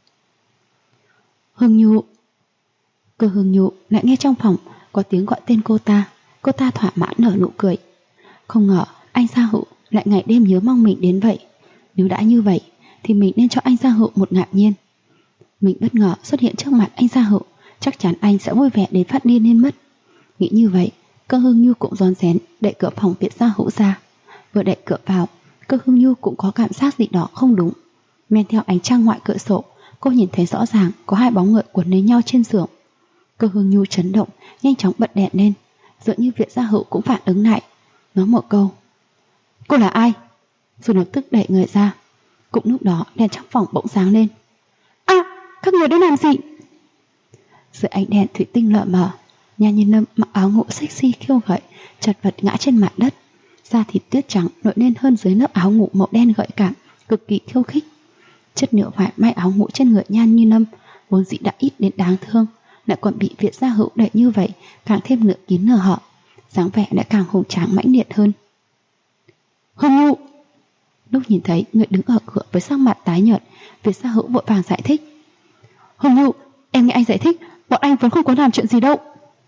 Hưng Nhu. Cơ Hưng Nhu lại nghe trong phòng có tiếng gọi tên cô ta thỏa mãn nở nụ cười. Không ngờ anh Gia Hữu lại ngày đêm nhớ mong mình đến vậy. Nếu đã như vậy thì mình nên cho anh Gia Hữu một ngạc nhiên. Mình bất ngờ xuất hiện trước mặt anh Gia Hữu, chắc chắn anh sẽ vui vẻ đến phát điên lên mất. Nghĩ như vậy, Cơ Hưng Nhu cũng rón rén đẩy cửa phòng Việt Gia Hữu ra. Vừa đẩy cửa vào, Cơ Hưng Nhu cũng có cảm giác gì đó không đúng. Men theo ánh trăng ngoại cửa sổ, cô nhìn thấy rõ ràng có hai bóng người quấn lấy nhau trên giường. Cơ Hưng Nhu chấn động, nhanh chóng bật đèn lên, dường như Việt Gia Hữu cũng phản ứng lại, nói một câu: "Cô là ai?" Rồi lập tức đẩy người ra. Cũng lúc đó đèn trong phòng bỗng sáng lên. "À, các người đang làm gì?" Dưới ánh đèn thủy tinh lờ mờ, Nhan Như Lâm mặc áo ngủ sexy khiêu gợi, chật vật ngã trên mặt đất, da thịt tuyết trắng nổi lên hơn dưới lớp áo ngủ màu đen gợi cảm, cực kỳ khiêu khích. Chất nửa vải may áo ngủ trên người Nhan Như Lâm vốn dĩ đã ít đến đáng thương, lại còn bị Việt Gia Hữu đẩy như vậy, càng thêm nửa kín nửa hở, dáng vẻ lại càng hùng tráng mãnh liệt hơn. "Hưng Nhu!" Lúc nhìn thấy người đứng ở cửa với sắc mặt tái nhợt, Việt Gia Hữu vội vàng giải thích: "Hưng Nhu, em nghe anh giải thích, bọn anh vẫn không có làm chuyện gì đâu."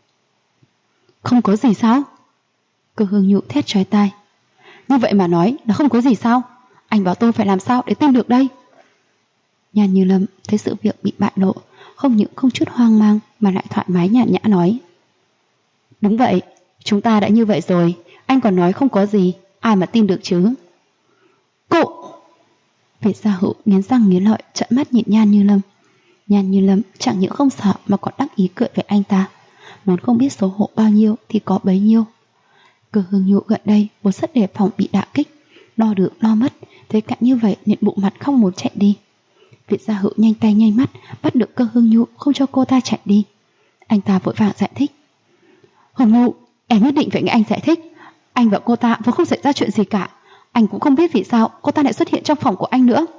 "Không có gì sao?" Cơ Hưng Nhu thét chói tai. "Như vậy mà nói là không có gì sao? Anh bảo tôi phải làm sao để tin được đây?" Nhan Như Lâm thấy sự việc bị bại lộ, không những không chút hoang mang mà lại thoải mái nhàn nhã nói: "Đúng vậy, chúng ta đã như vậy rồi, anh còn nói không có gì, ai mà tin được chứ?" "Cô!" Việt Gia Hữu nghiến răng nghiến lợi trợn mắt nhìn Nhan Như Lâm. Nhan Như Lâm chẳng những không sợ mà còn đắc ý cười với anh ta, muốn không biết xấu hổ bao nhiêu thì có bấy nhiêu. Cơ Hưng Nhu gần đây vốn rất đề phòng bị đả kích, lo được lo mất, thấy cảnh như vậy nên bụng mặt không muốn chạy đi. Việt Gia Hữu nhanh tay nhanh mắt bắt được Cơ Hưng Nhu không cho cô ta chạy đi. Anh ta vội vàng giải thích: "Hưng Nhu, em nhất định phải nghe anh giải thích. Anh và cô ta vốn không xảy ra chuyện gì cả. Anh cũng không biết vì sao cô ta lại xuất hiện trong phòng của anh nữa."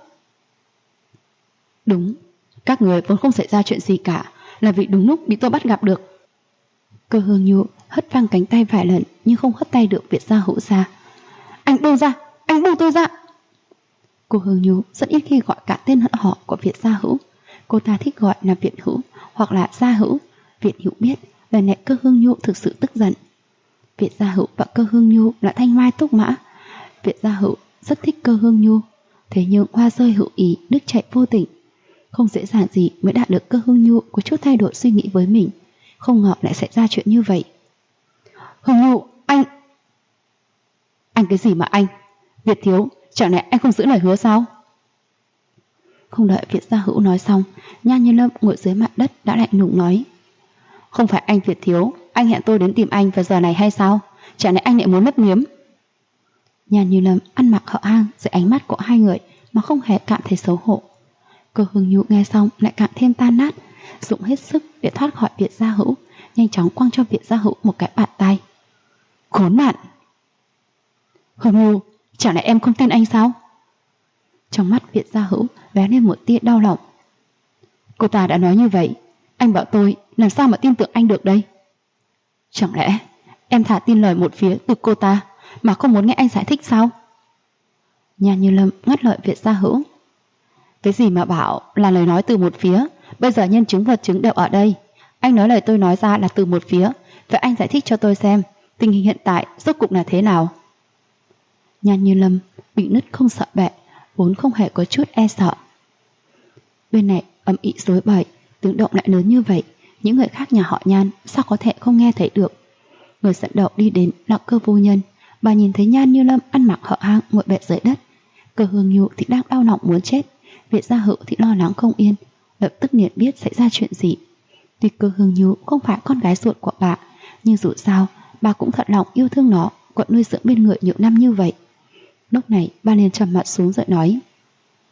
"Đúng, các người vốn không xảy ra chuyện gì cả, là vì đúng lúc bị tôi bắt gặp được." Cơ Hưng Nhu hất văng cánh tay vài lần nhưng không hất tay được Việt Gia Hữu ra. "Anh buông ra, anh buông tôi ra." Cô Hưng Nhu rất ít khi gọi cả tên họ của Việt Gia Hữu. Cô ta thích gọi là Việt Hữu hoặc là Gia Hữu. Việt Hữu biết lần này Cơ Hưng Nhu thực sự tức giận. Việt Gia Hữu và Cơ Hưng Nhu là thanh mai trúc mã. Việt Gia Hữu rất thích Cơ Hưng Nhu, thế nhưng hoa rơi hữu ý, nước chảy vô tình. Không dễ dàng gì mới đạt được Cơ Hưng Nhu có chút thay đổi suy nghĩ với mình. Không ngờ lại xảy ra chuyện như vậy. "Hưng Nhu, anh..." "Anh cái gì mà anh? Việt thiếu, chẳng lẽ anh không giữ lời hứa sao?" Không đợi Việt Gia Hữu nói xong, Nhan Như Lâm ngồi dưới mặt đất đã lạnh lùng nói: "Không phải anh Việt thiếu, anh hẹn tôi đến tìm anh vào giờ này hay sao? Chẳng lẽ anh lại muốn lấp liếm?" Nhan Như Lâm ăn mặc hở hang dưới ánh mắt của hai người mà không hề cảm thấy xấu hổ. Cơ Hưng Nhu nghe xong lại càng thêm tan nát, dùng hết sức để thoát khỏi Việt Gia Hữu, nhanh chóng quăng cho Việt Gia Hữu một cái bạt tay. "Khốn nạn!" "Hưng Nhu, chẳng lẽ em không tin anh sao?" Trong mắt Việt Gia Hữu lóe lên một tia đau lòng. "Cô ta đã nói như vậy, anh bảo tôi làm sao mà tin tưởng anh được đây? Chẳng lẽ em thả tin lời một phía từ cô ta mà không muốn nghe anh giải thích sao?" Nhan Như Lâm ngắt lời Việt Gia Hữu. "Cái gì mà bảo là lời nói từ một phía, bây giờ nhân chứng vật chứng đều ở đây. Anh nói lời tôi nói ra là từ một phía, vậy anh giải thích cho tôi xem tình hình hiện tại rốt cuộc là thế nào?" Nhan Như Lâm bị nứt không sợ bệ, vốn không hề có chút e sợ. Bên này ầm ĩ rối bời, tiếng động lại lớn như vậy, những người khác nhà họ Nhan sao có thể không nghe thấy được. Người dẫn đầu đi đến là Cơ phu nhân. Bà nhìn thấy Nhan Như Lâm ăn mặc hở hang ngồi bệt dưới đất. Cơ Hưng Nhu thì đang đau lòng muốn chết, Việt Gia Hữu thì lo lắng không yên, lập tức liền biết xảy ra chuyện gì. Tuy Cơ Hưng Nhu không phải con gái ruột của bà, nhưng dù sao bà cũng thật lòng yêu thương nó, còn nuôi dưỡng bên người nhiều năm như vậy. Lúc này bà liền trầm mặt xuống rồi nói: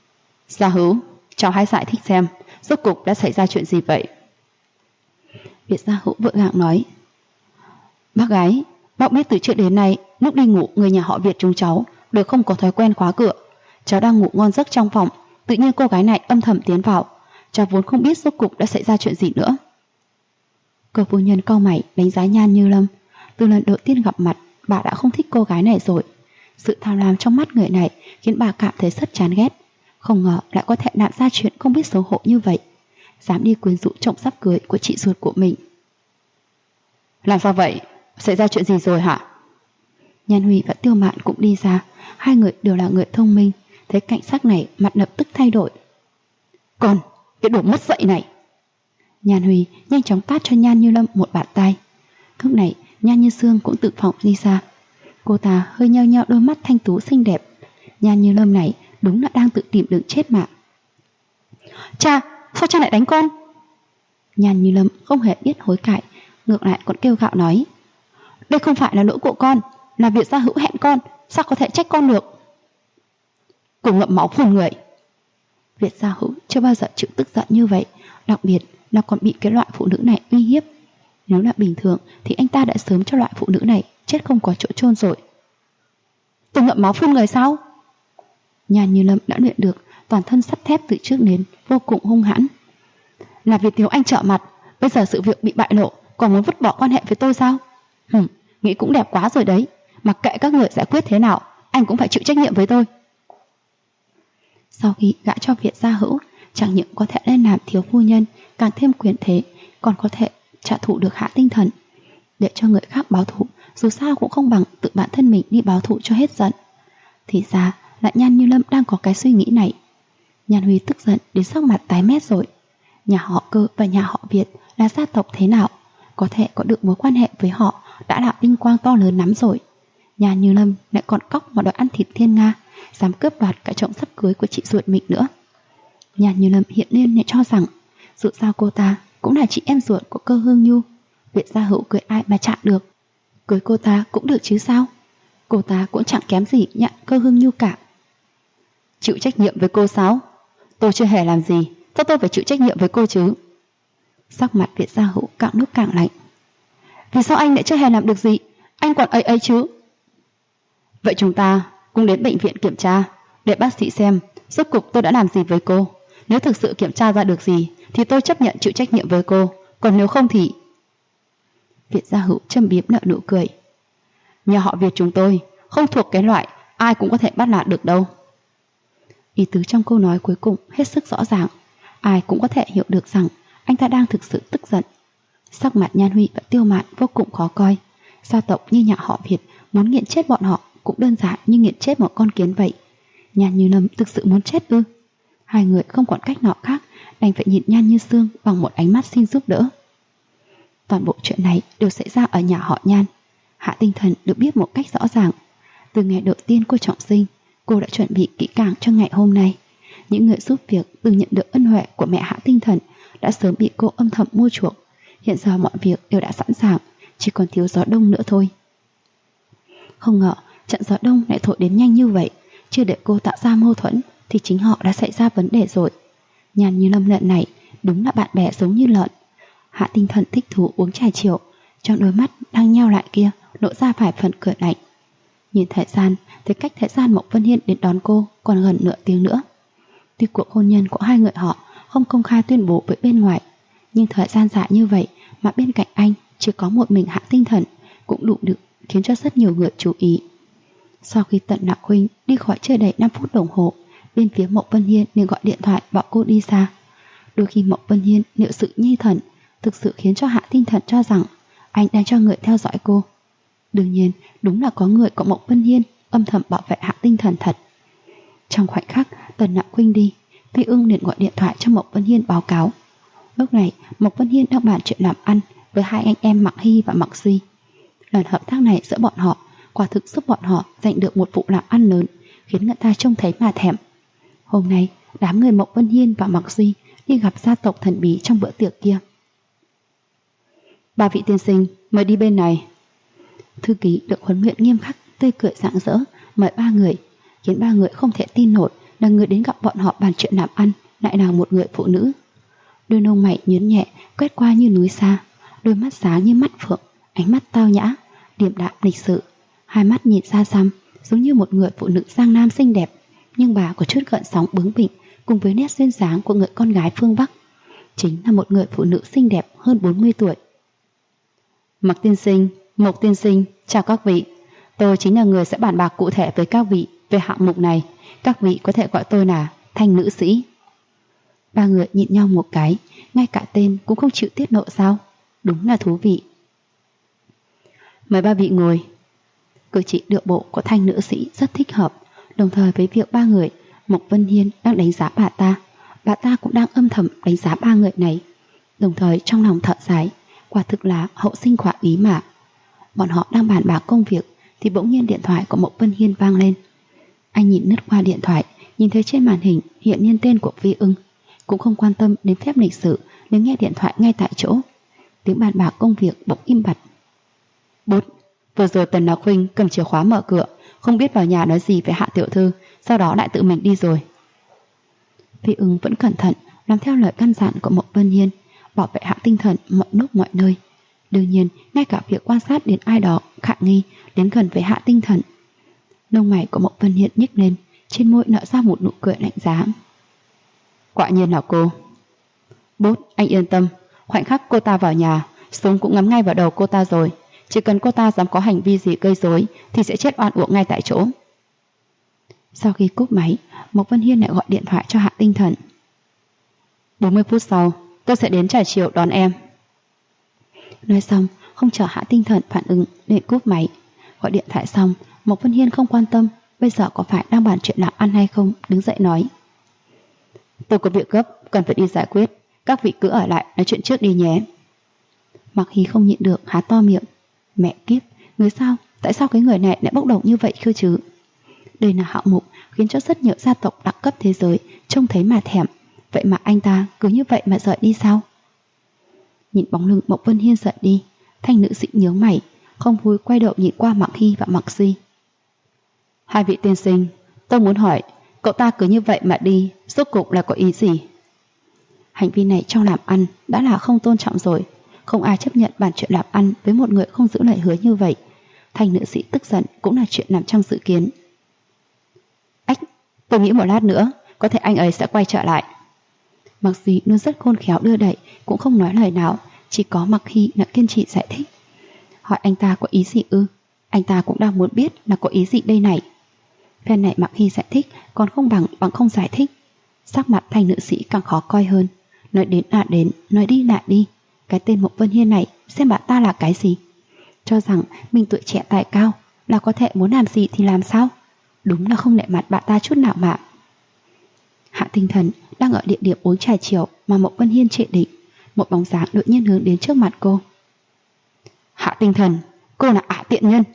Gia Hữu, cháu hãy giải thích xem, rốt cục đã xảy ra chuyện gì vậy? Việt Gia Hữu vội vàng nói. Bác gái, bác biết từ trước đến nay, lúc đi ngủ người nhà họ Việt chúng cháu đều không có thói quen khóa cửa. Cháu đang ngủ ngon giấc trong phòng, tự nhiên cô gái này âm thầm tiến vào. Cháu vốn không biết rốt cục đã xảy ra chuyện gì nữa. Cô phu nhân cau mày đánh giá Nhan Như Lâm. Từ lần đầu tiên gặp mặt, bà đã không thích cô gái này rồi. Sự tham lam trong mắt người này khiến bà cảm thấy rất chán ghét. Không ngờ lại có thể làm ra chuyện không biết xấu hổ như vậy, dám đi quyến rũ chồng sắp cưới của chị ruột của mình. Làm sao vậy? Xảy ra chuyện gì rồi hả? Nhan Huy và Tiêu Mạn cũng đi ra. Hai người đều là người thông minh. Thấy cảnh sắc này mặt lập tức thay đổi. Con, cái đồ mất dạy này! Nhan Huy nhanh chóng tát cho Nhan Như Lâm một bạt tai. Lúc này Nhan Như Sương cũng tự phòng đi ra. Cô ta hơi nheo nheo đôi mắt thanh tú xinh đẹp. Nhan Như Lâm này đúng là đang tự tìm đường chết mà. Cha, sao cha lại đánh con? Nhan Như Lâm không hề biết hối cải, ngược lại còn kêu gạo nói. Đây không phải là lỗi của con, là Việt Gia Hữu hẹn con, sao có thể trách con được? Cùng ngậm máu phun người. Việt Gia Hữu chưa bao giờ chịu tức giận như vậy, đặc biệt là còn bị cái loại phụ nữ này uy hiếp. Nếu là bình thường thì anh ta đã sớm cho loại phụ nữ này chết không có chỗ chôn rồi. Tôi ngậm máu phun người sao? Nhan Như Lâm đã luyện được toàn thân sắt thép từ trước đến vô cùng hung hãn. Là Việt Thiếu Anh trợ mặt, bây giờ sự việc bị bại lộ, còn muốn vứt bỏ quan hệ với tôi sao? Nghĩ cũng đẹp quá rồi đấy. Mặc kệ các người giải quyết thế nào, anh cũng phải chịu trách nhiệm với tôi. Sau khi gả cho Việt Gia Hữu, chẳng những có thể lên làm thiếu phu nhân, càng thêm quyền thế, còn có thể trả thù được Hạ Tinh Thần. Để cho người khác báo thù, dù sao cũng không bằng tự bản thân mình đi báo thù cho hết giận. Thì ra là Nhan Như Lâm đang có cái suy nghĩ này. Nhan Huy tức giận đến sắc mặt tái mét rồi. Nhà họ Cơ và nhà họ Việt là gia tộc thế nào, có thể có được mối quan hệ với họ đã là vinh quang to lớn lắm rồi. Nhan Như Lâm lại còn cóc mà đòi ăn thịt Thiên Nga, dám cướp đoạt cả chồng sắp cưới của chị ruột mình nữa. Nhan Như Lâm hiện lên lại cho rằng dù sao cô ta cũng là chị em ruột của Cơ Hương Nhu, Việt Gia Hữu cưới ai mà chạm được, cưới cô ta cũng được chứ sao. Cô ta cũng chẳng kém gì nhận Cơ Hương Nhu cả. Chịu trách nhiệm với cô sao? Tôi chưa hề làm gì, sao tôi phải chịu trách nhiệm với cô chứ? Sắc mặt Việt Gia Hữu càng lúc càng lạnh. Vì sao anh lại chưa hề làm được gì? Anh còn ấy chứ? Vậy chúng ta cùng đến bệnh viện kiểm tra, để bác sĩ xem rốt cục tôi đã làm gì với cô. Nếu thực sự kiểm tra ra được gì thì tôi chấp nhận chịu trách nhiệm với cô, còn nếu không thì... Việt Gia Hữu châm biếm nở nụ cười. Nhà họ Việt chúng tôi không thuộc cái loại ai cũng có thể bắt nạt được đâu. Ý tứ trong câu nói cuối cùng hết sức rõ ràng. Ai cũng có thể hiểu được rằng anh ta đang thực sự tức giận. Sắc mặt Nhan Huy và Tiêu Mạn vô cùng khó coi. Gia tộc như nhà họ Việt muốn nghiện chết bọn họ cũng đơn giản như nghiện chết một con kiến vậy. Nhan Như Lâm thực sự muốn chết ư? Hai người không còn cách nào khác, đành phải nhìn Nhan Như Sương bằng một ánh mắt xin giúp đỡ. Toàn bộ chuyện này đều xảy ra ở nhà họ Nhan. Hạ Tinh Thần được biết một cách rõ ràng. Từ ngày đầu tiên cô trọng sinh, cô đã chuẩn bị kỹ càng cho ngày hôm nay. Những người giúp việc từng nhận được ân huệ của mẹ Hạ Tinh Thần đã sớm bị cô âm thầm mua chuộc. Hiện giờ mọi việc đều đã sẵn sàng, chỉ còn thiếu gió đông nữa thôi. Không ngờ trận gió đông lại thổi đến nhanh như vậy. Chưa để cô tạo ra mâu thuẫn thì chính họ đã xảy ra vấn đề rồi. Nhan Như Lâm lần này đúng là bạn bè giống như lợn. Hạ Tinh Thần thích thú uống trà chiều, trong đôi mắt đang nheo lại kia lộ ra vài phần cười lạnh. Nhìn thời gian, thấy cách thời gian Mộc Vân Hiên đến đón cô còn gần nửa tiếng nữa. Tuy cuộc hôn nhân của hai người họ không công khai tuyên bố với bên ngoài, nhưng thời gian dài như vậy mà bên cạnh anh chỉ có một mình Hạ Tinh Thần cũng đủ được khiến cho rất nhiều người chú ý. Sau khi Tận Nạo Huynh đi khỏi chưa đầy 5 phút đồng hồ, bên phía Mộc Vân Hiên liền gọi điện thoại bảo cô đi ra. Đôi khi Mộc Vân Hiên liệu sự nhi thần thực sự khiến cho Hạ Tinh Thần cho rằng anh đang cho người theo dõi cô. Đương nhiên đúng là có người của Mộc Vân Hiên âm thầm bảo vệ Hạ Tinh Thần thật. Trong khoảnh khắc Tần Nạo Huynh đi, Phi Ưng liền gọi điện thoại cho Mộc Vân Hiên báo cáo. Lúc này Mộc Vân Hiên đang bàn chuyện làm ăn với hai anh em Mạc Hy và Mạc Duy. Lần hợp tác này giữa bọn họ quả thực giúp bọn họ giành được một vụ làm ăn lớn, khiến người ta trông thấy mà thèm. Hôm nay đám người Mộc Vân Hiên và Mạc Duy đi gặp gia tộc thần bí trong bữa tiệc kia. Ba vị tiên sinh mời đi bên này. Thư ký được huấn luyện nghiêm khắc, tươi cười rạng rỡ mời ba người, khiến ba người không thể tin nổi là người đến gặp bọn họ bàn chuyện làm ăn lại là một người phụ nữ. Đôi lông mày nhướng nhẹ quét qua như núi xa, đôi mắt sáng như mắt phượng, ánh mắt tao nhã, điềm đạm lịch sự, hai mắt nhìn xa xăm, giống như một người phụ nữ giang nam xinh đẹp, nhưng bà có chút gợn sóng bướng bỉnh cùng với nét duyên dáng của người con gái phương Bắc. Chính là một người phụ nữ xinh đẹp hơn 40 tuổi. Mạc tiên sinh, Mộc tiên sinh, chào các vị. Tôi chính là người sẽ bàn bạc cụ thể với các vị về hạng mục này. Các vị có thể gọi tôi là Thanh nữ sĩ. Ba người nhìn nhau một cái, ngay cả tên cũng không chịu tiết lộ sao? Đúng là thú vị. Mời ba vị ngồi. Cử chỉ điệu bộ của Thanh nữ sĩ rất thích hợp, đồng thời với việc ba người, Mộc Vân Hiên đang đánh giá bà ta cũng đang âm thầm đánh giá ba người này, đồng thời trong lòng thở dài, quả thực là hậu sinh khỏa ý mà. Bọn họ đang bàn bạc công việc thì bỗng nhiên điện thoại của Mộc Vân Hiên vang lên. Anh nhìn lướt qua điện thoại, nhìn thấy trên màn hình hiện lên tên của Vi Ưng, cũng không quan tâm đến phép lịch sự nên nghe điện thoại ngay tại chỗ. Tiếng bàn bạc công việc bỗng im bặt. Bút, vừa rồi Tần Lạc Huynh cầm chìa khóa mở cửa, không biết vào nhà nói gì với Hạ tiểu thư, sau đó lại tự mình đi rồi. Vi Ưng vẫn cẩn thận làm theo lời căn dặn của Mộc Vân Hiên, bảo vệ Hạ Tinh Thần mọi lúc mọi nơi. Đương nhiên, ngay cả việc quan sát đến ai đó khả nghi đến gần với Hạ Tinh Thần. Lông mày của Mộc Vân Hiên nhếch lên, trên môi nở ra một nụ cười lạnh giá. Quả nhiên là cô. Bút, anh yên tâm, khoảnh khắc cô ta vào nhà, súng cũng ngắm ngay vào đầu cô ta rồi. Chỉ cần cô ta dám có hành vi gì gây rối thì sẽ chết oan uổng ngay tại chỗ. Sau khi cúp máy, Mộc Vân Hiên lại gọi điện thoại cho Hạ Tinh Thần. 40 phút sau, tôi sẽ đến trà chiều đón em. Nói xong, không chờ Hạ Tinh Thần phản ứng để cúp máy. Gọi điện thoại xong, Mộc Vân Hiên không quan tâm bây giờ có phải đang bàn chuyện làm ăn hay không, đứng dậy nói. Tôi có việc gấp, cần phải đi giải quyết. Các vị cứ ở lại nói chuyện trước đi nhé. Mặc Hy không nhịn được há to miệng. Mẹ kiếp, người sao? Tại sao cái người này lại bốc đồng như vậy cơ chứ? Đây là hạng mục khiến cho rất nhiều gia tộc đẳng cấp thế giới trông thấy mà thèm. Vậy mà anh ta cứ như vậy mà rời đi sao? Nhìn bóng lưng Mộc Vân Hiên rời đi, Thanh nữ sĩ nhướng mày, không vui quay đầu nhìn qua Mặc Hy và Mặc Duy. Hai vị tiên sinh, tôi muốn hỏi, cậu ta cứ như vậy mà đi, rốt cục là có ý gì? Hành vi này trong làm ăn đã là không tôn trọng rồi, không ai chấp nhận bàn chuyện làm ăn với một người không giữ lời hứa như vậy. Thanh nữ sĩ tức giận cũng là chuyện nằm trong dự kiến. Ách, tôi nghĩ một lát nữa, có thể anh ấy sẽ quay trở lại. Mặc Duy luôn rất khôn khéo đưa đẩy, cũng không nói lời nào, chỉ có Mặc Hy là kiên trì giải thích. Hỏi anh ta có ý gì ư? Anh ta cũng đang muốn biết là có ý gì đây này. Phen này Mặc Hy giải thích còn không bằng không giải thích. Sắc mặt Thanh nữ sĩ càng khó coi hơn. Nói đến là đến, nói đi là đi. Cái tên Mộc Vân Hiên này xem bà ta là cái gì? Cho rằng mình tuổi trẻ tài cao là có thể muốn làm gì thì làm sao? Đúng là không nể mặt bà ta chút nào mà. Hạ Tinh Thần đang ở địa điểm uống trà chiều mà Mộc Vân Hiên chỉ định. Một bóng dáng đột nhiên hướng đến trước mặt cô. Hạ Tinh Thần, cô là ả tiện nhân.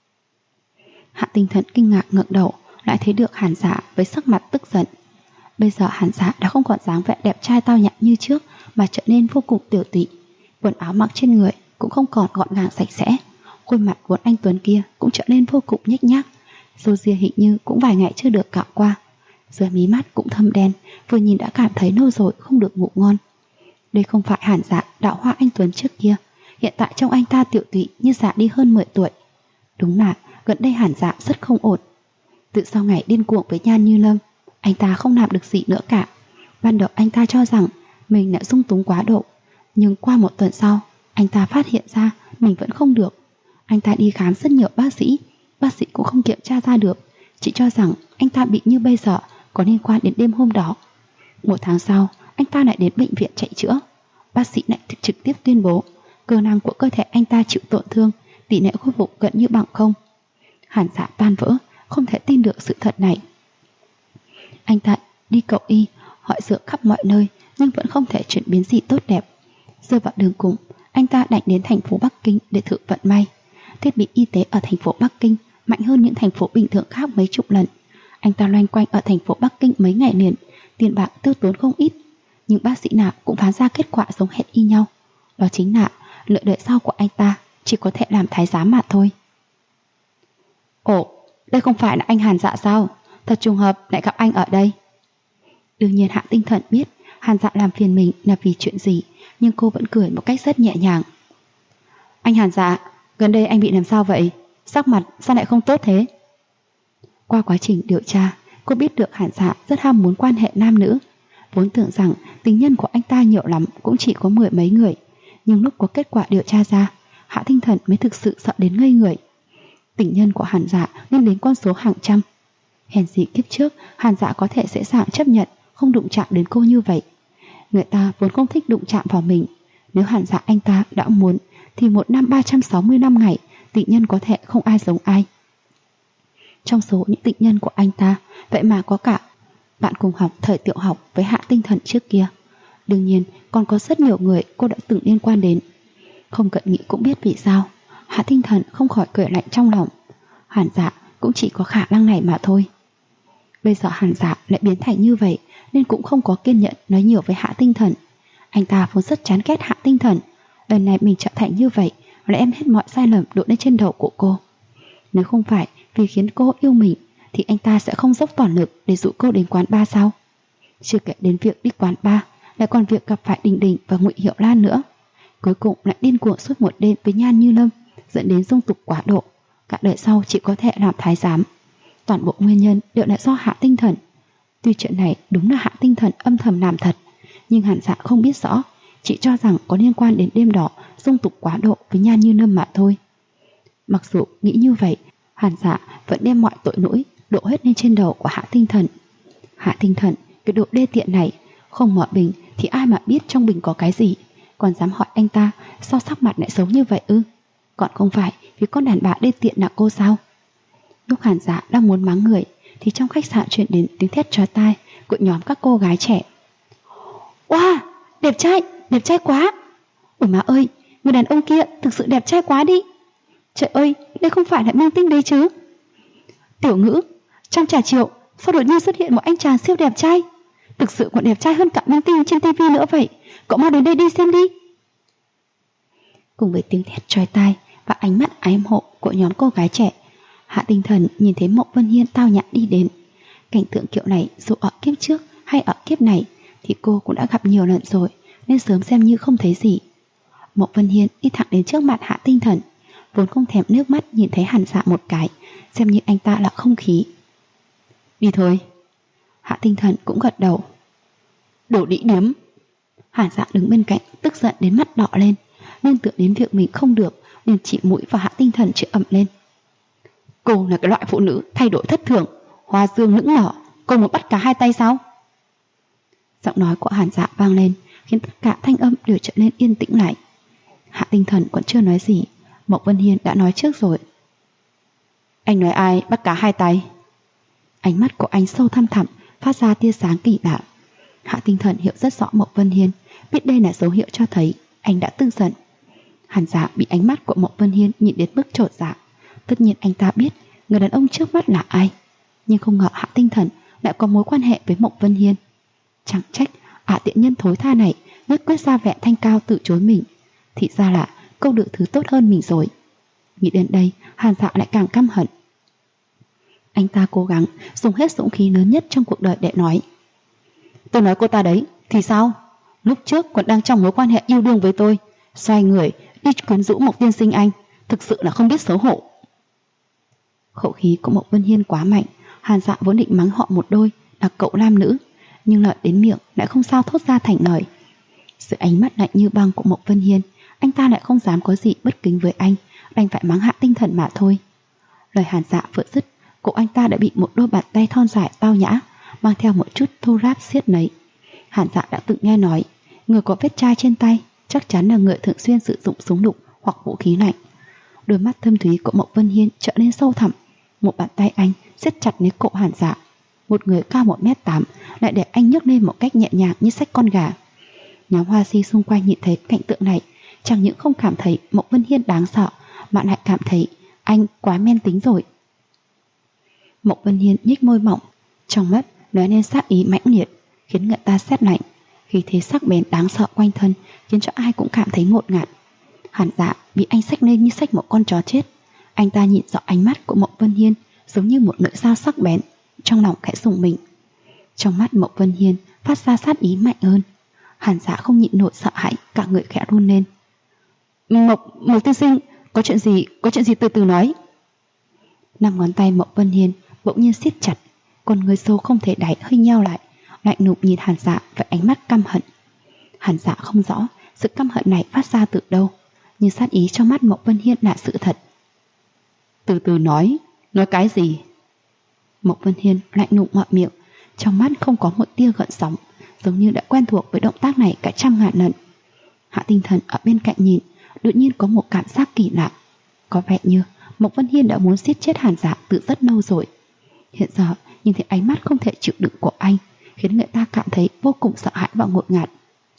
Hạ Tinh Thần kinh ngạc ngẩng đầu, lại thấy được Hàn Dạ với sắc mặt tức giận. Bây giờ Hàn Dạ đã không còn dáng vẻ đẹp trai tao nhã như trước, mà trở nên vô cùng tiểu tụy. Quần áo mặc trên người cũng không còn gọn gàng sạch sẽ. Khuôn mặt vốn anh tuấn kia cũng trở nên vô cùng nhếch nhác. Râu ria hình như cũng vài ngày chưa được cạo qua. Dưới mí mắt cũng thâm đen, vừa nhìn đã cảm thấy lâu rồi không được ngủ ngon. Đây không phải Hàn Dạ đạo hoa anh tuấn trước kia. Hiện tại trông anh ta tiểu tụy như già đi hơn 10 tuổi. Đúng là gần đây Hàn Dạ rất không ổn. Từ sau ngày điên cuồng với Nhan Như Lâm, anh ta không làm được gì nữa cả. Ban đầu anh ta cho rằng mình đã dung túng quá độ, nhưng qua một tuần sau, anh ta phát hiện ra mình vẫn không được. Anh ta đi khám rất nhiều bác sĩ cũng không kiểm tra ra được, chỉ cho rằng anh ta bị như bây giờ có liên quan đến đêm hôm đó. Một tháng sau, anh ta lại đến bệnh viện chạy chữa. Bác sĩ lại trực tiếp tuyên bố cơ năng của cơ thể anh ta chịu tổn thương, tỷ lệ khôi phục gần như bằng không. Hàn Dạ tan vỡ, không thể tin được sự thật này. Anh ta đi cầu y, hỏi dựa khắp mọi nơi nhưng vẫn không thể chuyển biến gì tốt đẹp. Rơi vào đường cùng, anh ta đành đến thành phố Bắc Kinh để thử vận may. Thiết bị y tế ở thành phố Bắc Kinh mạnh hơn những thành phố bình thường khác mấy chục lần. Anh ta loanh quanh ở thành phố Bắc Kinh mấy ngày liền, tiền bạc tiêu tốn không ít, nhưng bác sĩ nào cũng phán ra kết quả giống hệt y nhau. Đó chính là lựa đời sau của anh ta chỉ có thể làm thái giám mà thôi. Ồ, đây không phải là anh Hàn Dạ sao? Thật trùng hợp lại gặp anh ở đây. Đương nhiên Hạ Tinh Thần biết Hàn Dạ làm phiền mình là vì chuyện gì, nhưng cô vẫn cười một cách rất nhẹ nhàng. Anh Hàn Dạ, gần đây anh bị làm sao vậy? Sắc mặt sao lại không tốt thế? Qua quá trình điều tra, cô biết được Hàn Dạ rất ham muốn quan hệ nam nữ. Vốn tưởng rằng tình nhân của anh ta nhiều lắm cũng chỉ có 10 mấy người, nhưng lúc có kết quả điều tra ra, Hạ Tinh Thần mới thực sự sợ đến ngây người. Tình nhân của Hàn Dạ lên đến con số hàng trăm. Hèn gì kiếp trước Hàn Dạ có thể dễ dàng chấp nhận không đụng chạm đến cô như vậy. Người ta vốn không thích đụng chạm vào mình. Nếu Hàn Dạ anh ta đã muốn thì một năm 365 năm ngày tình nhân có thể không ai giống ai. Trong số những tình nhân của anh ta, vậy mà có cả bạn cùng học thời tiểu học với Hạ Tinh Thần trước kia. Đương nhiên còn có rất nhiều người cô đã từng liên quan đến. Không cần nghĩ cũng biết vì sao Hạ Tinh Thần không khỏi cười lạnh trong lòng. Hàn Dạ cũng chỉ có khả năng này mà thôi. Bây giờ Hàn Dạ lại biến thành như vậy nên cũng không có kiên nhẫn nói nhiều với Hạ Tinh Thần. Anh ta vốn rất chán ghét Hạ Tinh Thần. Lần này mình trở thành như vậy lại em hết mọi sai lầm đổ lên trên đầu của cô. Nếu không phải vì khiến cô yêu mình thì anh ta sẽ không dốc toàn lực để dụ cô đến quán bar sao? Chưa kể đến việc đi quán bar, lại còn việc gặp phải Đình Đình và Ngụy Hiểu Lan nữa. Cuối cùng lại điên cuồng suốt một đêm với Nhan Như Lâm, dẫn đến dung tục quá độ. Cả đời sau chỉ có thể làm thái giám. Toàn bộ nguyên nhân đều là do Hạ Tinh Thần. Tuy chuyện này đúng là Hạ Tinh Thần âm thầm làm thật, nhưng Hàn Dạ không biết rõ, chỉ cho rằng có liên quan đến đêm đỏ dung tục quá độ với Nhan Như Lâm mà thôi. Mặc dù nghĩ như vậy, Hàn Dạ vẫn đem mọi tội lỗi đổ hết lên trên đầu của Hạ Tinh Thần. Hạ Tinh Thần, cái độ đê tiện này, không mở bình thì ai mà biết trong bình có cái gì, còn dám hỏi anh ta sao sắc mặt lại xấu như vậy ư? Còn không phải vì con đàn bà đê tiện là cô sao? Lúc Hàn Dạ đang muốn mắng người thì trong khách sạn truyền đến tiếng thét chói tai của nhóm các cô gái trẻ. Wow, đẹp trai quá! Ôi má ơi, người đàn ông kia thực sự đẹp trai quá đi! Trời ơi, đây không phải là minh tinh đấy chứ? Tiểu Ngữ, trong trà chiều sao đột nhiên xuất hiện một anh chàng siêu đẹp trai? Thực sự còn đẹp trai hơn cả minh tinh trên TV nữa vậy. Cậu mau đến đây đi xem đi. Cùng với tiếng thét chói tai và ánh mắt ái mộ của nhóm cô gái trẻ, Hạ Tinh Thần nhìn thấy Mộng Vân Hiên tao nhã đi đến. Cảnh tượng kiểu này dù ở kiếp trước hay ở kiếp này thì cô cũng đã gặp nhiều lần rồi, nên sớm xem như không thấy gì. Mộng Vân Hiên đi thẳng đến trước mặt Hạ Tinh Thần, vốn không thèm nước mắt nhìn thấy Hàn Dạ một cái, xem như anh ta là không khí. Đi thôi. Hạ Tinh Thần cũng gật đầu. Đồ đĩ điếm. Hàn Dạ đứng bên cạnh tức giận đến mắt đỏ lên, nên tưởng đến việc mình không được nên chỉ mũi vào Hạ Tinh Thần chửi ầm lên. Cô là cái loại phụ nữ thay đổi thất thường, hoa dương lững lờ, cô muốn bắt cả hai tay sao? Giọng nói của Hàn Dạ vang lên khiến tất cả thanh âm đều trở nên yên tĩnh lại. Hạ Tinh Thần còn chưa nói gì, Mộng Vân Hiên đã nói trước rồi. Anh nói ai bắt cả hai tay? Ánh mắt của anh sâu thăm thẳm, phát ra tia sáng kỳ lạ. Hạ Tinh Thần hiểu rất rõ Mộng Vân Hiên, biết đây là dấu hiệu cho thấy anh đã tức giận. Hàn Dạ bị ánh mắt của Mộng Vân Hiên nhìn đến mức chột dạ. Tất nhiên anh ta biết người đàn ông trước mắt là ai, nhưng không ngờ Hạ Tinh Thần lại có mối quan hệ với Mộng Vân Hiên. Chẳng trách tiện nhân thối tha này nhất quyết ra vẻ thanh cao từ chối mình. Thì ra là câu được thứ tốt hơn mình rồi. Nghĩ đến đây, Hàn Dạ lại càng căm hận. Anh ta cố gắng dùng hết dũng khí lớn nhất trong cuộc đời để nói. Tôi nói cô ta đấy, thì sao? Lúc trước còn đang trong mối quan hệ yêu đương với tôi, xoay người đi quyến rũ Mộc tiên sinh anh, thực sự là không biết xấu hổ. Khẩu khí của Mộc Vân Hiên quá mạnh, Hàn Dạ vốn định mắng họ một đôi là cậu nam nữ, nhưng lợi đến miệng lại không sao thốt ra thành lời. Sự ánh mắt lạnh như băng của Mộc Vân Hiên, anh ta lại không dám có gì bất kính với anh, đành phải mắng Hạ Tinh Thần mà thôi. Lời Hàn Dạ vừa dứt, cổ anh ta đã bị một đôi bàn tay thon dài tao nhã mang theo một chút thô ráp siết lấy. Hàn Dạ đã từng nghe nói người có vết chai trên tay chắc chắn là người thường xuyên sử dụng súng lục hoặc vũ khí lạnh. Đôi mắt thâm thúy của Mộc Vân Hiên trở nên sâu thẳm, một bàn tay anh siết chặt lấy cổ Hàn Dạ. Một người cao 1m8 lại để anh nhấc lên một cách nhẹ nhàng như xách con gà. Nhóm hoa si xung quanh nhìn thấy cảnh tượng này, chẳng những không cảm thấy Mộc Vân Hiên đáng sợ mà lại cảm thấy anh quá men tính rồi. Mộc Vân Hiên nhếch môi mỏng, trong mắt lóe lên sát ý mãnh liệt, khiến người ta sét lạnh. Khí thế sắc bén đáng sợ quanh thân khiến cho ai cũng cảm thấy ngột ngạt. Hàn Dạ bị anh xách lên như xách một con chó chết. Anh ta nhìn rõ ánh mắt của Mộc Vân Hiên giống như một lưỡi dao sắc bén, trong lòng khẽ rùng mình. Trong mắt Mộc Vân Hiên phát ra sát ý mạnh hơn. Hàn Dạ không nhịn nổi sợ hãi, cả người khẽ run lên. Mộc tiên sinh, có chuyện gì từ từ nói. Năm ngón tay Mộc Vân Hiên bỗng nhiên siết chặt, con người sâu không thể đáy hơi nheo lại, lạnh lùng nhìn Hàn Dạ với ánh mắt căm hận. Hàn Dạ không rõ sự căm hận này phát ra từ đâu, nhưng sát ý trong mắt Mộc Vân Hiên là sự thật. Từ từ nói cái gì? Mộc Vân Hiên lạnh lùng mở miệng, trong mắt không có một tia gợn sóng, giống như đã quen thuộc với động tác này cả trăm ngàn lần. Hạ Tinh Thần ở bên cạnh nhìn, đột nhiên có một cảm giác kỳ lạ, có vẻ như Mộc Vân Hiên đã muốn giết chết Hàn Dạ từ rất lâu rồi. Hiện giờ nhìn thấy ánh mắt không thể chịu đựng của anh, khiến người ta cảm thấy vô cùng sợ hãi và ngột ngạt.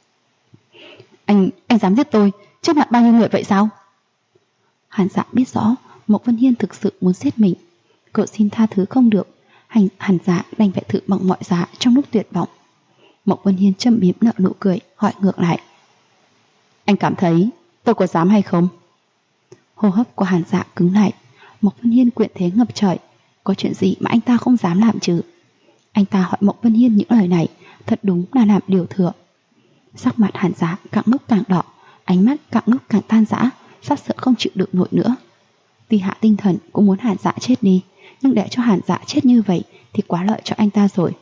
Anh dám giết tôi trước mặt bao nhiêu người vậy sao? Hàn Dạ biết rõ Mộc Vân Hiên thực sự muốn giết mình, cậu xin tha thứ không được, Hàn Dạ đành phải thử bằng mọi giá trong lúc tuyệt vọng. Mộc Vân Hiên châm biếm nở nụ cười, hỏi ngược lại. Anh cảm thấy tôi có dám hay không? Hô hấp của Hàn Dạ cứng lại. Mộc Vân Hiên quyện thế ngập trời, có chuyện gì mà anh ta không dám làm chứ? Anh ta hỏi Mộc Vân Hiên những lời này thật đúng là làm điều thừa. Sắc mặt Hàn Dạ càng lúc càng đỏ, ánh mắt càng lúc càng tan rã, sắp sợ không chịu được nổi nữa. Tuy Hạ Tinh Thần cũng muốn Hàn Dạ chết đi, nhưng để cho Hàn Dạ chết như vậy thì quá lợi cho anh ta rồi.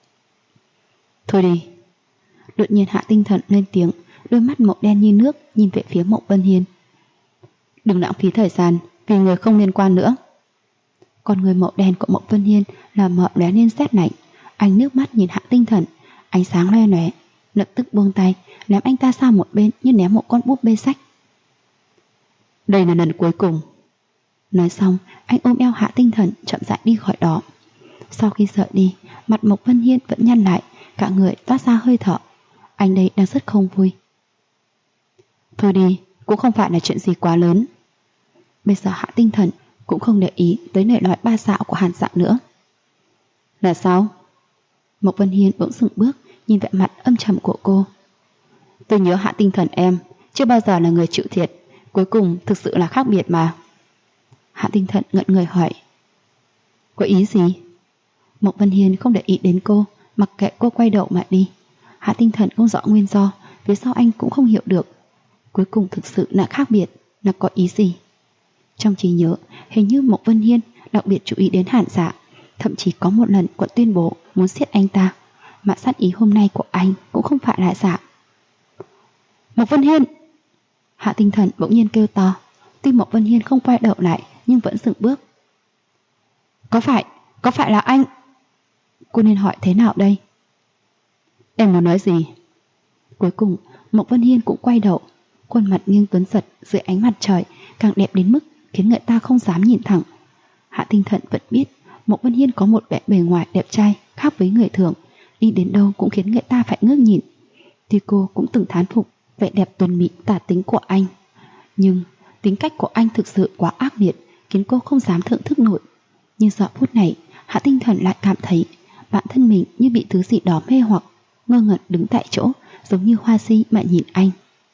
Thôi đi. Đột nhiên Hạ Tinh Thần lên tiếng, đôi mắt màu đen như nước nhìn về phía Mộc Vân Hiên. Đừng lãng phí thời gian vì người không liên quan nữa. Con người màu đen của Mộc Vân Hiên là mở lóe lên sét lạnh. Anh nước mắt nhìn Hạ Tinh Thần, ánh sáng loe loé, lập tức buông tay, ném anh ta sang một bên như ném một con búp bê sách. Đây là lần cuối cùng. Nói xong, anh ôm eo Hạ Tinh Thần chậm rãi đi khỏi đó. Sau khi rời đi, mặt Mộc Vân Hiên vẫn nhăn lại, cả người toát ra hơi thở. Anh đây đang rất không vui. Thôi đi, cũng không phải là chuyện gì quá lớn. Bây giờ Hạ Tinh Thần cũng không để ý tới lời nói ba xạo của Hàn Dạ nữa. Là sao? Mộc Vân Hiên bỗng dừng bước, nhìn vẻ mặt âm trầm của cô. Tôi nhớ Hạ Tinh Thần em chưa bao giờ là người chịu thiệt, cuối cùng thực sự là khác biệt mà. Hạ Tinh Thần ngẩn người hỏi. Có ý gì? Mộc Vân Hiên không để ý đến cô, mặc kệ cô quay đầu mà đi. Hạ Tinh Thần không rõ nguyên do, phía sau anh cũng không hiểu được. Cuối cùng thực sự là khác biệt, là có ý gì? Trong trí nhớ, hình như Mộc Vân Hiên đặc biệt chú ý đến Hàn Dạ, thậm chí có một lần còn tuyên bố muốn giết anh ta, mà sát ý hôm nay của anh cũng không phải là giả. Mộc Vân Hiên! Hạ Tinh Thần bỗng nhiên kêu to. Tuy Mộc Vân Hiên không quay đầu lại nhưng vẫn dừng bước. Có phải là anh? Cô nên hỏi thế nào đây? Em muốn nói gì? Cuối cùng Mộc Vân Hiên cũng quay đầu, khuôn mặt nghiêng tuấn giật dưới ánh mặt trời càng đẹp đến mức khiến người ta không dám nhìn thẳng. Hạ Tinh Thần vẫn biết Mộc Vân Hiên có một vẻ bề ngoài đẹp trai khác với người thường, đi đến đâu cũng khiến người ta phải ngước nhìn. Tuy cô cũng từng thán phục vẻ đẹp tuấn mỹ tả tính của anh, nhưng tính cách của anh thực sự quá ác liệt, khiến cô không dám thưởng thức nổi. Nhưng giờ phút này Hạ Tinh Thần lại cảm thấy bản thân mình như bị thứ gì đó mê hoặc, ngơ ngẩn đứng tại chỗ, giống như hoa si mà nhìn anh.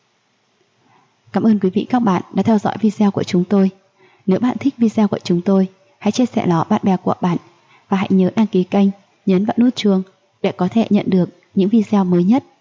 Cảm ơn quý vị các bạn đã theo dõi video của chúng tôi. Nếu bạn thích video của chúng tôi, hãy chia sẻ nó bạn bè của bạn và hãy nhớ đăng ký kênh, nhấn vào nút chuông để có thể nhận được những video mới nhất.